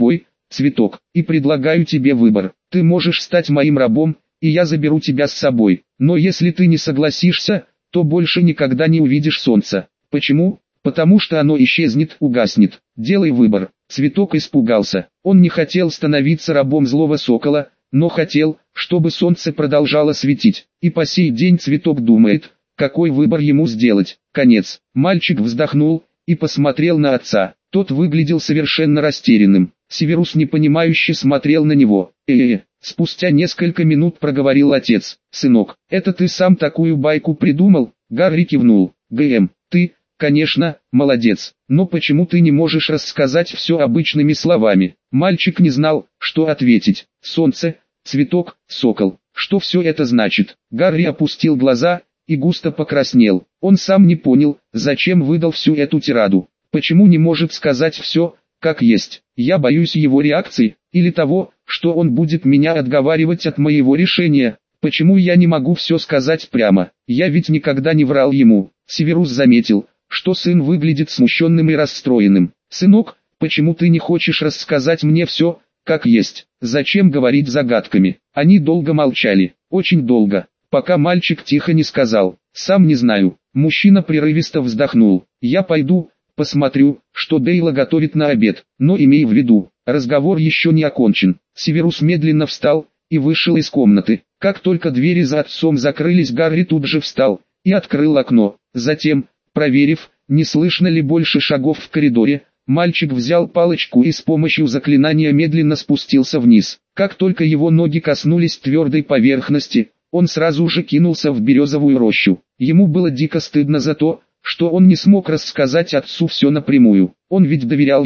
Цветок, и предлагаю тебе выбор. Ты можешь стать моим рабом, и я заберу тебя с собой. Но если ты не согласишься, то больше никогда не увидишь солнца. Почему? Потому что оно исчезнет, угаснет. Делай выбор. Цветок испугался. Он не хотел становиться рабом злого сокола, но хотел, чтобы солнце продолжало светить. И по сей день Цветок думает, какой выбор ему сделать. Конец. Мальчик вздохнул и посмотрел на отца. Тот выглядел совершенно растерянным. Северус непонимающе смотрел на него. Спустя несколько минут проговорил отец. «Сынок, это ты сам такую байку придумал?» Гарри кивнул. Ты, конечно, молодец, но почему ты не можешь рассказать все обычными словами?» Мальчик не знал, что ответить. Солнце, цветок, сокол. Что все это значит? Гарри опустил глаза и густо покраснел. Он сам не понял, зачем выдал всю эту тираду. Почему не может сказать все, как есть? Я боюсь его реакции, или того, что он будет меня отговаривать от моего решения. Почему я не могу все сказать прямо? Я ведь никогда не врал ему. Северус заметил, что сын выглядит смущенным и расстроенным. «Сынок, почему ты не хочешь рассказать мне все, как есть? Зачем говорить загадками?» Они долго молчали, очень долго, пока мальчик тихо не сказал: «Сам не знаю». Мужчина прерывисто вздохнул. «Я пойду, посмотрю, что Дейла готовит на обед, но имей в виду, разговор еще не окончен». Северус медленно встал и вышел из комнаты. Как только двери за отцом закрылись, Гарри тут же встал и открыл окно. Затем, проверив, не слышно ли больше шагов в коридоре, мальчик взял палочку и с помощью заклинания медленно спустился вниз. Как только его ноги коснулись твердой поверхности, он сразу же кинулся в березовую рощу. Ему было дико стыдно за то, что он не смог рассказать отцу все напрямую. Он ведь доверял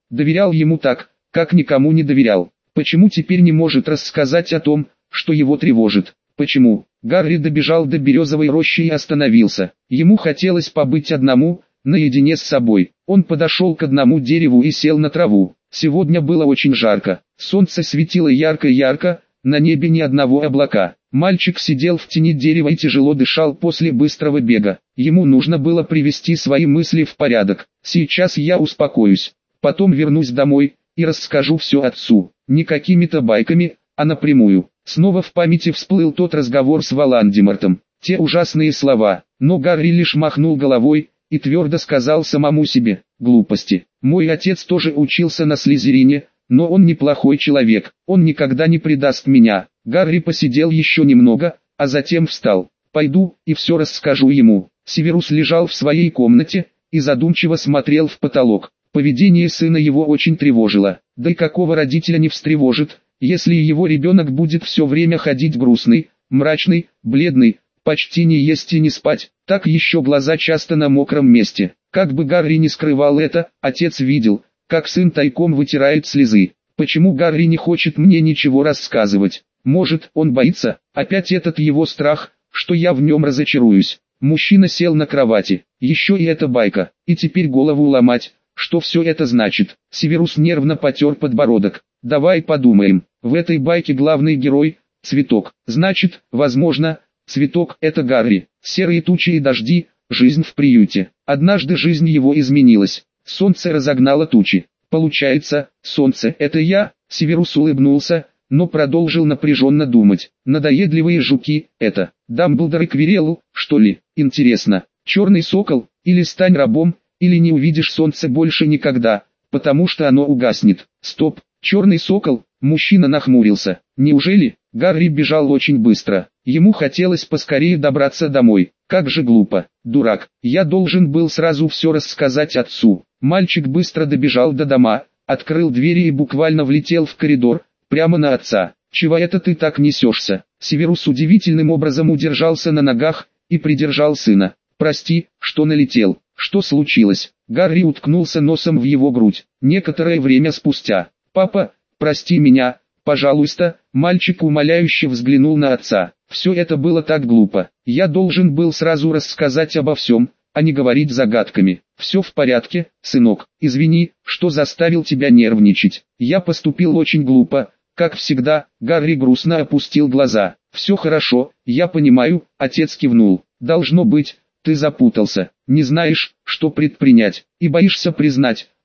ему так, как никому не доверял. Почему теперь не может рассказать о том, что его тревожит? Почему? Гарри добежал до березовой рощи и остановился. Ему хотелось побыть одному, наедине с собой. Он подошел к одному дереву и сел на траву. Сегодня было очень жарко. Солнце светило ярко-ярко, на небе ни одного облака. Мальчик сидел в тени дерева и тяжело дышал после быстрого бега. Ему нужно было привести свои мысли в порядок. «Сейчас я успокоюсь. Потом вернусь домой и расскажу все отцу. Не какими-то байками, а напрямую». Снова в памяти всплыл тот разговор с Волан-де-Мортом. Те ужасные слова, но Гарри лишь махнул головой и твердо сказал самому себе: «Глупости. Мой отец тоже учился на Слизерине, но он неплохой человек, он никогда не предаст меня». Гарри посидел еще немного, а затем встал. «Пойду и все расскажу ему». Северус лежал в своей комнате и задумчиво смотрел в потолок. Поведение сына его очень тревожило. Да и какого родителя не встревожит, если его ребенок будет все время ходить грустный, мрачный, бледный, почти не есть и не спать, так еще глаза часто на мокром месте. Как бы Гарри не скрывал это, отец видел, как сын тайком вытирает слезы. Почему Гарри не хочет мне ничего рассказывать? Может, он боится? Опять этот его страх, что я в нем разочаруюсь. Мужчина сел на кровати. Еще и эта байка. И теперь голову ломать. Что все это значит? Северус нервно потер подбородок. Давай подумаем. В этой байке главный герой – Цветок. Значит, возможно, Цветок – это Гарри. Серые тучи и дожди – жизнь в приюте. Однажды жизнь его изменилась. Солнце разогнало тучи. Получается, солнце – это я? Северус улыбнулся, но продолжил напряженно думать. Надоедливые жуки – это Дамблдор и Квиррелл, что ли? Интересно, черный сокол, или стань рабом, или не увидишь солнце больше никогда, потому что оно угаснет. Стоп, черный сокол, мужчина нахмурился. Неужели? Гарри бежал очень быстро. Ему хотелось поскорее добраться домой. Как же глупо, дурак, я должен был сразу все рассказать отцу. Мальчик быстро добежал до дома, открыл двери и буквально влетел в коридор, прямо на отца. «Чего это ты так несешься?» Северус удивительным образом удержался на ногах и придержал сына. «Прости, что налетел. Что случилось?» Гарри уткнулся носом в его грудь. Некоторое время спустя. «Папа, прости меня, пожалуйста». Мальчик умоляюще взглянул на отца. «Все это было так глупо. Я должен был сразу рассказать обо всем, а не говорить загадками. Все в порядке, сынок. Извини, что заставил тебя нервничать. Я поступил очень глупо, как всегда». Гарри грустно опустил глаза. «Все хорошо, я понимаю», — отец кивнул. «Должно быть, ты запутался, не знаешь, что предпринять, и боишься признать,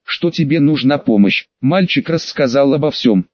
что тебе нужна помощь. Мальчик рассказал обо всем,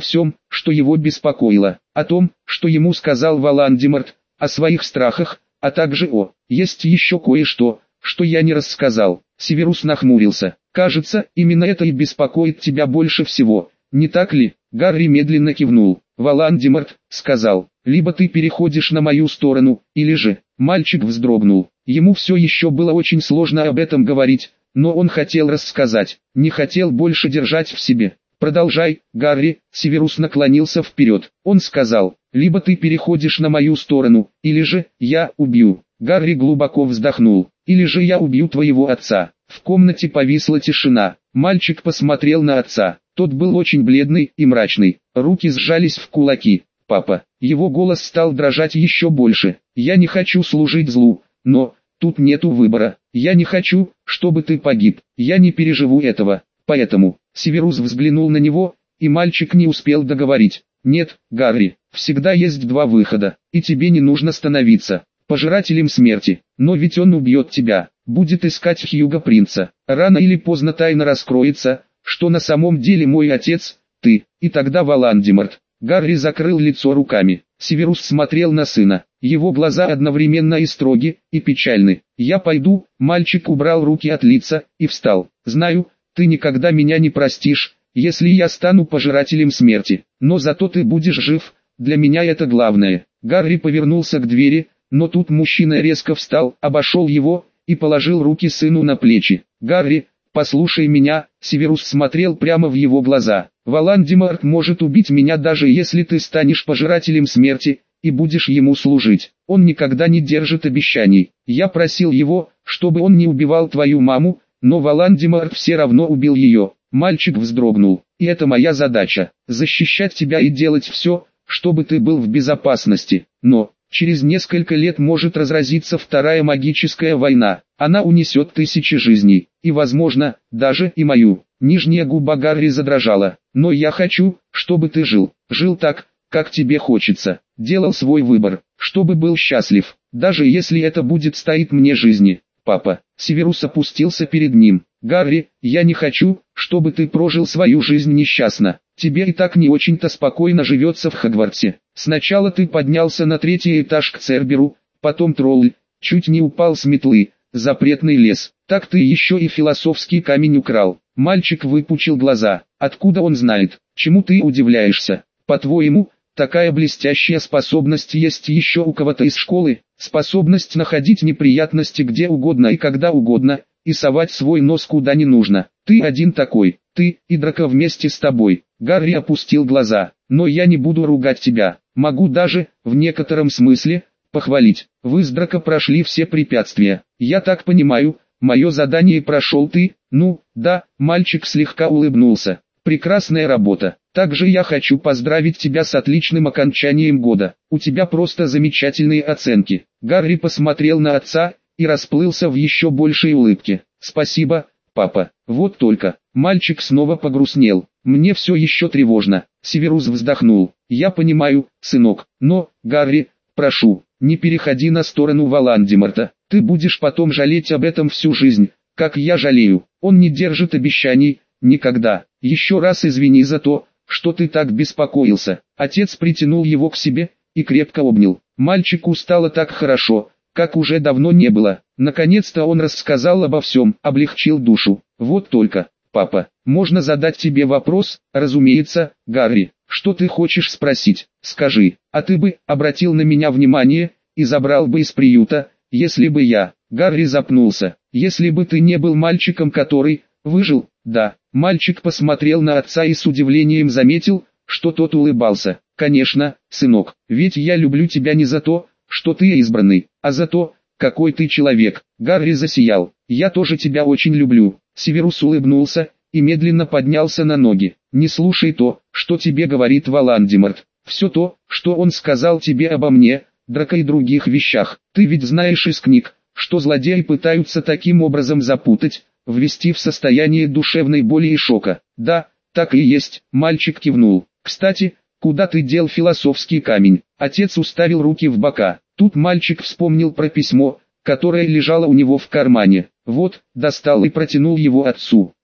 что его беспокоило, о том, что ему сказал Волан-де-Морт, о своих страхах, а также есть еще кое-что, что я не рассказал. Северус нахмурился. Кажется, именно это и беспокоит тебя больше всего, не так ли? Гарри медленно кивнул. Волан-де-Морт сказал, либо ты переходишь на мою сторону, или же... Мальчик вздрогнул. Ему все еще было очень сложно об этом говорить, но он хотел рассказать, не хотел больше держать в себе. «Продолжай, Гарри», Северус наклонился вперед. Он сказал, либо ты переходишь на мою сторону, или же я убью. Гарри глубоко вздохнул. Или же я убью твоего отца. В комнате повисла тишина. Мальчик посмотрел на отца. Тот был очень бледный и мрачный. Руки сжались в кулаки. «Папа». Его голос стал дрожать еще больше. «Я не хочу служить злу, но тут нету выбора. Я не хочу, чтобы ты погиб. Я не переживу этого. Поэтому...» Северус взглянул на него, и мальчик не успел договорить. «Нет, Гарри, всегда есть два выхода, и тебе не нужно становиться пожирателем смерти. Но ведь он убьет тебя, будет искать Хьюго Принца. Рано или поздно тайна раскроется, что на самом деле мой отец, ты, и тогда Волан-де-Морт». Гарри закрыл лицо руками. Северус смотрел на сына. Его глаза одновременно и строги, и печальны. «Я пойду». Мальчик убрал руки от лица и встал. «Знаю, ты никогда меня не простишь, если я стану пожирателем смерти. Но зато ты будешь жив, для меня это главное». Гарри повернулся к двери, но тут мужчина резко встал, обошел его и положил руки сыну на плечи. «Гарри, послушай меня». Северус смотрел прямо в его глаза. «Волан-де-Морт может убить меня даже если ты станешь пожирателем смерти и будешь ему служить. Он никогда не держит обещаний. Я просил его, чтобы он не убивал твою маму, но Волан-де-Морт все равно убил ее». Мальчик вздрогнул. «И это моя задача, защищать тебя и делать все, чтобы ты был в безопасности. Но через несколько лет может разразиться вторая магическая война. Она унесет тысячи жизней, и, возможно, даже и мою». Нижняя губа Гарри задрожала. «Но я хочу, чтобы ты жил так, как тебе хочется, делал свой выбор, чтобы был счастлив, даже если это будет стоить мне жизни, папа». Северус опустился перед ним. «Гарри, я не хочу, чтобы ты прожил свою жизнь несчастно. Тебе и так не очень-то спокойно живется в Хогвартсе. Сначала ты поднялся на 3-й этаж к Церберу, потом тролль, чуть не упал с метлы, запретный лес. Так ты еще и философский камень украл». Мальчик выпучил глаза. «Откуда он знает? Чему ты удивляешься? По-твоему, такая блестящая способность есть еще у кого-то из школы? Способность находить неприятности где угодно и когда угодно, и совать свой нос куда не нужно. Ты один такой, ты и Драко вместе с тобой». Гарри опустил глаза. «Но я не буду ругать тебя. Могу даже, в некотором смысле, похвалить. Вы с Драко прошли все препятствия. Я так понимаю, мое задание прошел ты?» «Ну, да», мальчик слегка улыбнулся. «Прекрасная работа. Также я хочу поздравить тебя с отличным окончанием года. У тебя просто замечательные оценки». Гарри посмотрел на отца и расплылся в еще большей улыбке. «Спасибо, папа. Вот только». Мальчик снова погрустнел. «Мне все еще тревожно». Северус вздохнул. «Я понимаю, сынок, но, Гарри, прошу, не переходи на сторону Волан-де-Морта. Ты будешь потом жалеть об этом всю жизнь, как я жалею. Он не держит обещаний, никогда. Еще раз извини за то, что ты так беспокоился». Отец притянул его к себе и крепко обнял. Мальчику стало так хорошо, как уже давно не было. Наконец-то он рассказал обо всем, облегчил душу. «Вот только, папа, можно задать тебе вопрос?» «Разумеется, Гарри. Что ты хочешь спросить? Скажи. А ты бы обратил на меня внимание и забрал бы из приюта, если бы я...» Гарри запнулся. «Если бы ты не был мальчиком, который выжил?» «Да». Мальчик посмотрел на отца и с удивлением заметил, что тот улыбался. «Конечно, сынок, ведь я люблю тебя не за то, что ты избранный, а за то, какой ты человек». Гарри засиял. «Я тоже тебя очень люблю». Северус улыбнулся и медленно поднялся на ноги. «Не слушай то, что тебе говорит Волан-де-Морт. Все то, что он сказал тебе обо мне, Драко и других вещах. Ты ведь знаешь из книг, что злодеи пытаются таким образом запутать, ввести в состояние душевной боли и шока». «Да, так и есть», мальчик кивнул. «Кстати, куда ты дел философский камень?» Отец уставил руки в бока. Тут мальчик вспомнил про письмо, которое лежало у него в кармане. Вот, достал и протянул его отцу.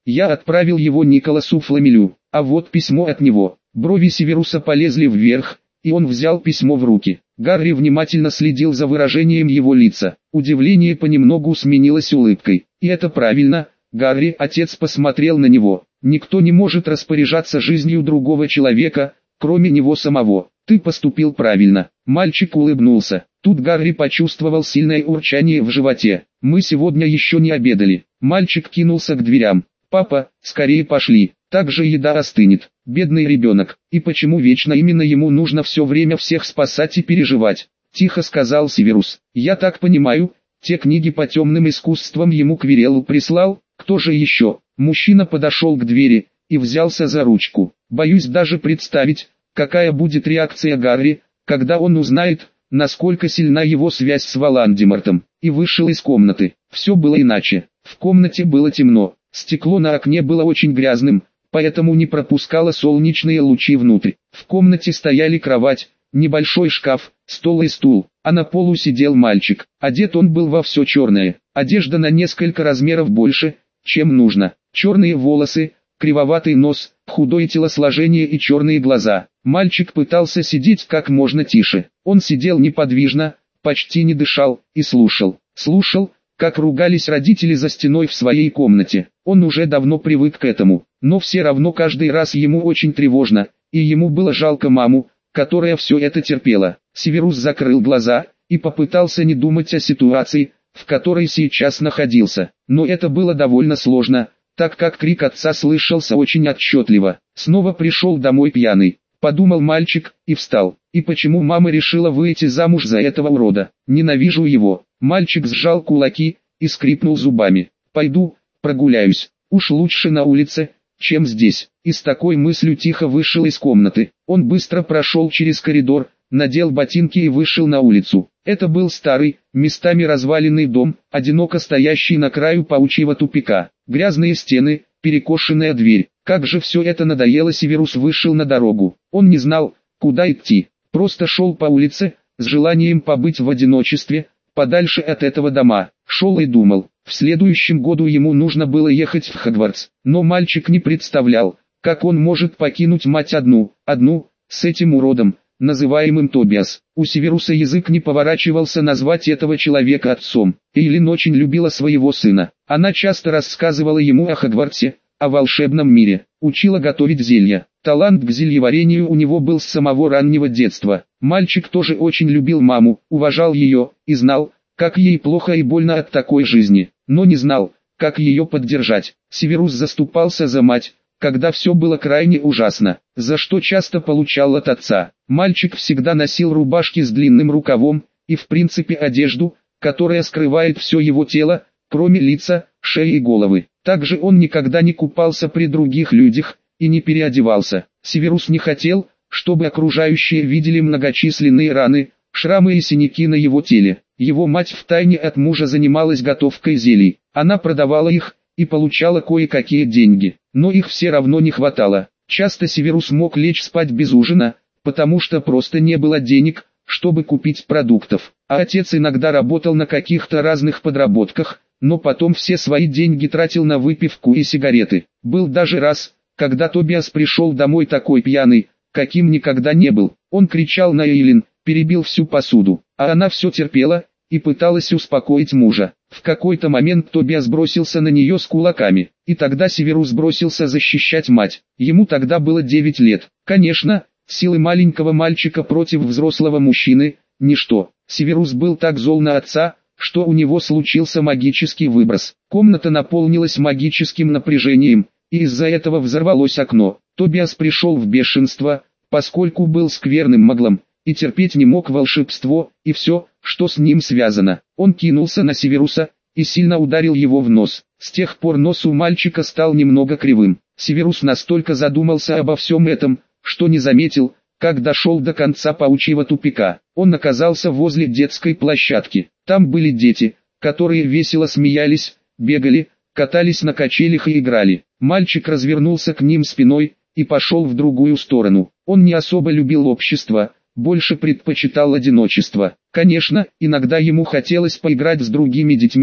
Я отправил его Николасу Фламелю, а вот письмо от него. Брови Северуса полезли вверх, и он взял письмо в руки. Гарри внимательно следил за выражением его лица. Удивление понемногу сменилось улыбкой. И это правильно, Гарри. Отец посмотрел на него. Никто не может распоряжаться жизнью другого человека, кроме него самого. Ты поступил правильно. Мальчик улыбнулся. Тут Гарри почувствовал сильное урчание в животе. Мы сегодня еще не обедали. Мальчик кинулся к дверям. Папа, скорее пошли, так же еда остынет. Бедный ребенок. И почему вечно именно ему нужно все время всех спасать и переживать? Тихо сказал Северус. Я так понимаю, те книги по темным искусствам ему Квирелл прислал? Кто же еще? Мужчина подошел к двери и взялся за ручку. Боюсь даже представить, какая будет реакция Гарри, когда он узнает, насколько сильна его связь с Волан-де-Мортом, и вышел из комнаты. Все было иначе. В комнате было темно, стекло на окне было очень грязным, поэтому не пропускало солнечные лучи внутрь. В комнате стояли кровать, небольшой шкаф, стол и стул, а на полу сидел мальчик. Одет он был во все черное, одежда на несколько размеров больше, чем нужно. Черные волосы, кривоватый нос, худое телосложение и черные глаза. Мальчик пытался сидеть как можно тише. Он сидел неподвижно, почти не дышал, и слушал. Слушал, как ругались родители за стеной в своей комнате. Он уже давно привык к этому, но все равно каждый раз ему очень тревожно, и ему было жалко маму, которая все это терпела. Северус закрыл глаза и попытался не думать о ситуации, в которой сейчас находился. Но это было довольно сложно, так как крик отца слышался очень отчетливо. Снова пришел домой пьяный, подумал мальчик, и встал. И почему мама решила выйти замуж за этого урода? Ненавижу его. Мальчик сжал кулаки и скрипнул зубами. Пойду, прогуляюсь. Уж лучше на улице, чем здесь. И с такой мыслью тихо вышел из комнаты. Он быстро прошел через коридор, надел ботинки и вышел на улицу. Это был старый, местами разваленный дом, одиноко стоящий на краю паучьего тупика. Грязные стены, перекошенная дверь. Как же все это надоело. Северус вышел на дорогу. Он не знал, куда идти. Просто шел по улице, с желанием побыть в одиночестве, подальше от этого дома. Шел и думал, в следующем году ему нужно было ехать в Хогвартс. Но мальчик не представлял, как он может покинуть мать одну, с этим уродом, называемым Тобиас. У Северуса язык не поворачивался назвать этого человека отцом. Эйлин очень любила своего сына. Она часто рассказывала ему о Хогвартсе, о волшебном мире, учила готовить зелья. Талант к зельеварению у него был с самого раннего детства. Мальчик тоже очень любил маму, уважал ее, и знал, как ей плохо и больно от такой жизни, но не знал, как ее поддержать. Северус заступался за мать, когда все было крайне ужасно, за что часто получал от отца. Мальчик всегда носил рубашки с длинным рукавом, и в принципе одежду, которая скрывает все его тело, кроме лица, шеи и головы. Также он никогда не купался при других людях, и не переодевался. Северус не хотел, чтобы окружающие видели многочисленные раны, шрамы и синяки на его теле. Его мать втайне от мужа занималась готовкой зелий. Она продавала их и получала кое-какие деньги, но их все равно не хватало. Часто Северус мог лечь спать без ужина, потому что просто не было денег, чтобы купить продуктов. А отец иногда работал на каких-то разных подработках, но потом все свои деньги тратил на выпивку и сигареты. Был даже раз, когда Тобиас пришел домой такой пьяный, каким никогда не был. Он кричал на Эйлин, перебил всю посуду, а она все терпела и пыталась успокоить мужа. В какой-то момент Тобиас бросился на нее с кулаками, и тогда Северус бросился защищать мать. Ему тогда было 9 лет. Конечно, силы маленького мальчика против взрослого мужчины – ничто. Северус был так зол на отца, что у него случился магический выброс. Комната наполнилась магическим напряжением, и из-за этого взорвалось окно. Тобиас пришел в бешенство, поскольку был скверным маглом, и терпеть не мог волшебство, и все, что с ним связано. Он кинулся на Северуса, и сильно ударил его в нос. С тех пор нос у мальчика стал немного кривым. Северус настолько задумался обо всем этом, что не заметил, как дошел до конца паучьего тупика. Он оказался возле детской площадки. Там были дети, которые весело смеялись, бегали, катались на качелях и играли. Мальчик развернулся к ним спиной и пошел в другую сторону. Он не особо любил общество, больше предпочитал одиночество. Конечно, иногда ему хотелось поиграть с другими детьми,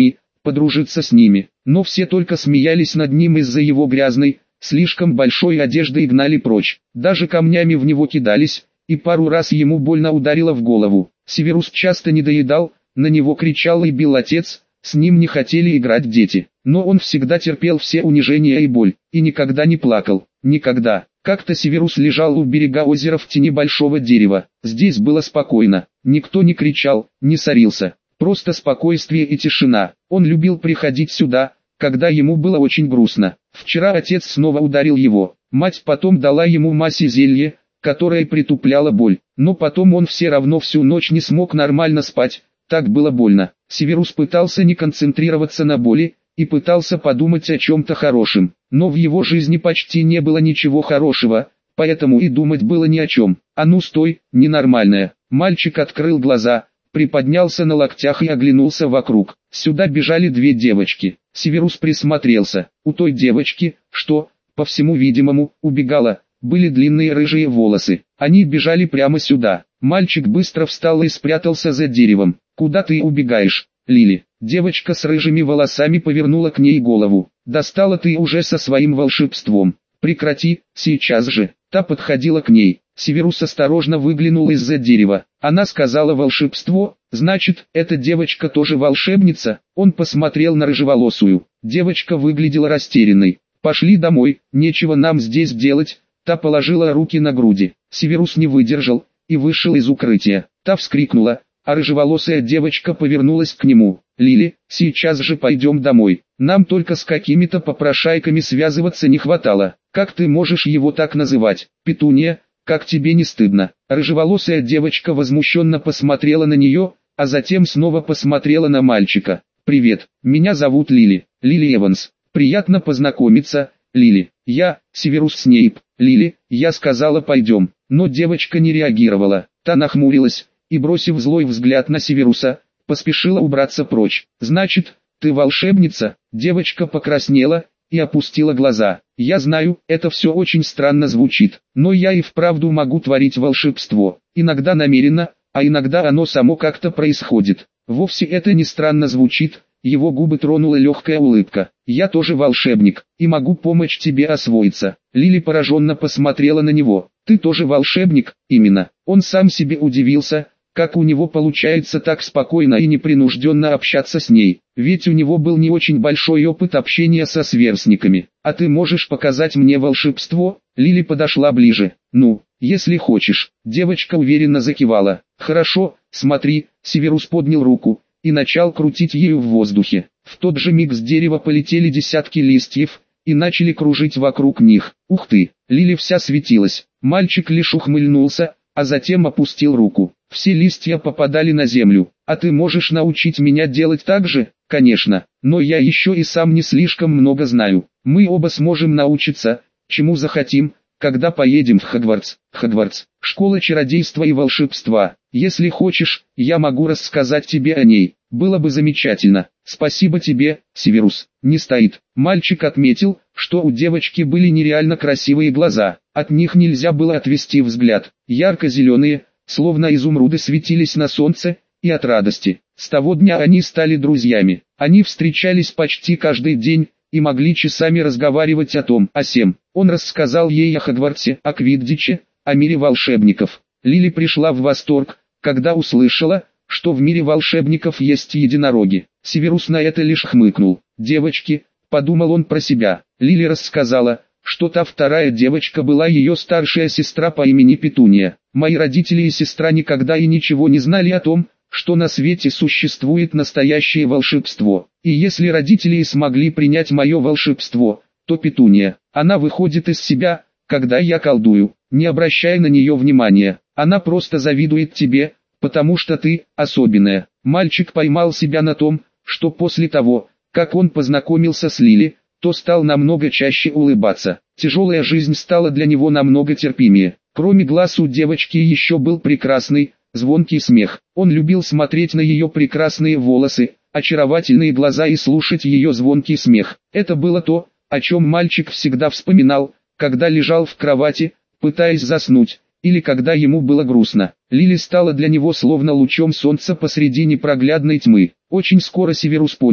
подружиться с ними, но все только смеялись над ним из-за его грязной, слишком большой одежды и гнали прочь. Даже камнями в него кидались, и пару раз ему больно ударило в голову. Северус часто недоедал, на него кричал и бил отец, с ним не хотели играть дети. Но он всегда терпел все унижения и боль, и никогда не плакал, никогда. Как-то Северус лежал у берега озера в тени большого дерева. Здесь было спокойно, никто не кричал, не ссорился, просто спокойствие и тишина. Он любил приходить сюда, когда ему было очень грустно. Вчера отец снова ударил его, мать потом дала ему мазь и зелье, которое притупляло боль, но потом он все равно всю ночь не смог нормально спать, так было больно. Северус пытался не концентрироваться на боли, и пытался подумать о чем-то хорошем, но в его жизни почти не было ничего хорошего, поэтому и думать было ни о чем. А ну стой, ненормальная. Мальчик открыл глаза, приподнялся на локтях и оглянулся вокруг. Сюда бежали две девочки. Северус присмотрелся. У той девочки, что, по всему видимому, убегала, были длинные рыжие волосы. Они бежали прямо сюда. Мальчик быстро встал и спрятался за деревом. «Куда ты убегаешь, Лили?» Девочка с рыжими волосами повернула к ней голову. «Достала ты уже со своим волшебством. Прекрати, сейчас же». Та подходила к ней. Северус осторожно выглянул из-за дерева. Она сказала волшебство, значит, эта девочка тоже волшебница. Он посмотрел на рыжеволосую. Девочка выглядела растерянной. «Пошли домой, нечего нам здесь делать». Та положила руки на груди. Северус не выдержал и вышел из укрытия. Та вскрикнула, а рыжеволосая девочка повернулась к нему. «Лили, сейчас же пойдем домой. Нам только с какими-то попрошайками связываться не хватало. Как ты можешь его так называть? Петуния, как тебе не стыдно?» Рыжеволосая девочка возмущенно посмотрела на нее, а затем снова посмотрела на мальчика. «Привет, меня зовут Лили, Лили Эванс. Приятно познакомиться, Лили. Я, Северус Снейп. Лили, я сказала пойдем». Но девочка не реагировала. Та нахмурилась и, бросив злой взгляд на Северуса, поспешила убраться прочь. «Значит, ты волшебница?» Девочка покраснела и опустила глаза. «Я знаю, это все очень странно звучит, но я и вправду могу творить волшебство. Иногда намеренно, а иногда оно само как-то происходит. Вовсе это не странно звучит». Его губы тронула легкая улыбка. «Я тоже волшебник, и могу помочь тебе освоиться». Лили пораженно посмотрела на него. «Ты тоже волшебник?» «Именно». Он сам себе удивился, как у него получается так спокойно и непринужденно общаться с ней, ведь у него был не очень большой опыт общения со сверстниками. «А ты можешь показать мне волшебство?» Лили подошла ближе. «Ну, если хочешь». Девочка уверенно закивала. «Хорошо, смотри». Северус поднял руку и начал крутить ею в воздухе. В тот же миг с дерева полетели десятки листьев и начали кружить вокруг них. «Ух ты!» Лили вся светилась. Мальчик лишь ухмыльнулся, а затем опустил руку. Все листья попадали на землю. «А ты можешь научить меня делать так же?» «Конечно, но я еще и сам не слишком много знаю. Мы оба сможем научиться, чему захотим, когда поедем в Хогвартс». «Хогвартс, школа чародейства и волшебства. Если хочешь, я могу рассказать тебе о ней. Было бы замечательно». «Спасибо тебе, Северус». «Не стоит». Мальчик отметил, что у девочки были нереально красивые глаза. От них нельзя было отвести взгляд. Ярко-зеленые, словно изумруды, светились на солнце, и от радости. С того дня они стали друзьями. Они встречались почти каждый день и могли часами разговаривать о том, о сем. Он рассказал ей о Хогвартсе, о Квиддиче, о мире волшебников. Лили пришла в восторг, когда услышала, что в мире волшебников есть единороги. Северус на это лишь хмыкнул. «Девочки», — подумал он про себя. Лили рассказала, что та вторая девочка была ее старшая сестра по имени Петуния. «Мои родители и сестра никогда и ничего не знали о том, что на свете существует настоящее волшебство. И если родители и смогли принять мое волшебство, то Петуния, она выходит из себя, когда я колдую. Не обращай на нее внимания, она просто завидует тебе, потому что ты особенная». Мальчик поймал себя на том, что после того, как он познакомился с Лили, то стал намного чаще улыбаться. Тяжелая жизнь стала для него намного терпимее. Кроме глаз у девочки еще был прекрасный, звонкий смех. Он любил смотреть на ее прекрасные волосы, очаровательные глаза и слушать ее звонкий смех. Это было то, о чем мальчик всегда вспоминал, когда лежал в кровати, пытаясь заснуть, или когда ему было грустно. Лили стала для него словно лучом солнца посреди непроглядной тьмы. Очень скоро Северус понял,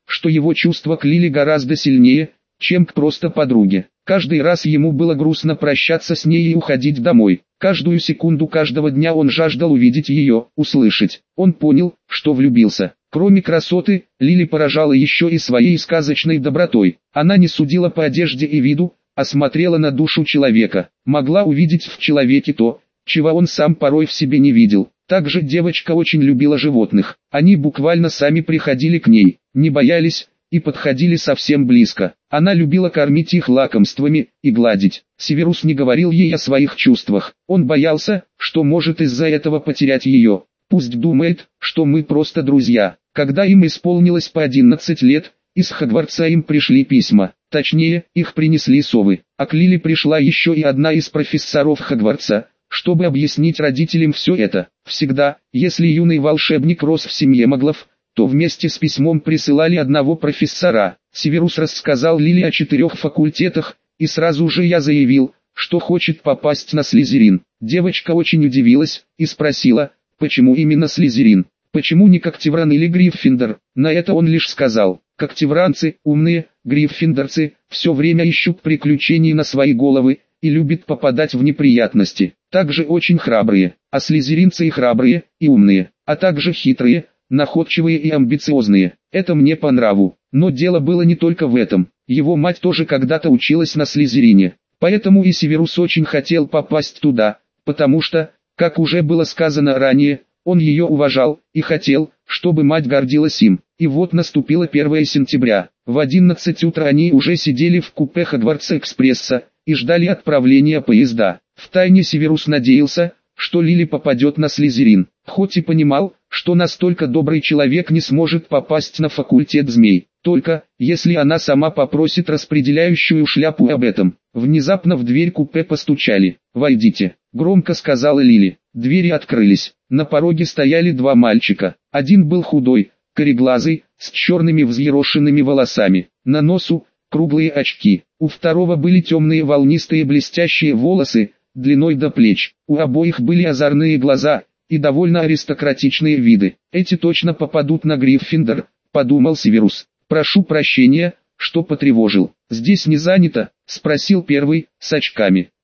что его чувства к Лили гораздо сильнее, чем к просто подруге. Каждый раз ему было грустно прощаться с ней и уходить домой. Каждую секунду каждого дня он жаждал увидеть ее, услышать. Он понял, что влюбился. Кроме красоты, Лили поражала еще и своей сказочной добротой. Она не судила по одежде и виду, а смотрела на душу человека. Могла увидеть в человеке то, чего он сам порой в себе не видел. Также девочка очень любила животных. Они буквально сами приходили к ней, не боялись и подходили совсем близко. Она любила кормить их лакомствами и гладить. Северус не говорил ей о своих чувствах. Он боялся, что может из-за этого потерять ее. Пусть думает, что мы просто друзья. Когда им исполнилось по 11 лет, из Хогвартса им пришли письма. Точнее, их принесли совы. А к Лили пришла еще и одна из профессоров Хогвартса, чтобы объяснить родителям все это. Всегда, если юный волшебник рос в семье маглов, то вместе с письмом присылали одного профессора. Северус рассказал Лили о 4 факультетах, и сразу же я заявил, что хочет попасть на Слизерин. Девочка очень удивилась и спросила, почему именно Слизерин, почему не Когтевран или Гриффиндор. На это он лишь сказал, когтевранцы умные, гриффиндорцы все время ищут приключений на свои головы и любят попадать в неприятности. Также очень храбрые, а слизеринцы и храбрые, и умные, а также хитрые, находчивые и амбициозные. Это мне по нраву. Но дело было не только в этом. Его мать тоже когда-то училась на Слизерине. Поэтому и Северус очень хотел попасть туда, потому что, как уже было сказано ранее, он ее уважал и хотел, чтобы мать гордилась им. И вот наступило 1 сентября. В 11 утра они уже сидели в купе Хогвартс-экспресса и ждали отправления поезда. Втайне Северус надеялся, что Лили попадет на Слизерин, хоть и понимал, что настолько добрый человек не сможет попасть на факультет змей, только если она сама попросит распределяющую шляпу об этом. Внезапно в дверь купе постучали. «Войдите», — громко сказала Лили. Двери открылись. На пороге стояли 2 мальчика. Один был худой, кореглазый, с черными взъерошенными волосами. На носу круглые очки. У второго были темные волнистые блестящие волосы, длиной до плеч. У обоих были озорные глаза и довольно аристократичные виды. «Эти точно попадут на Гриффиндор», — подумал Северус. «Прошу прощения, что потревожил. Здесь не занято?» — спросил первый, с очками.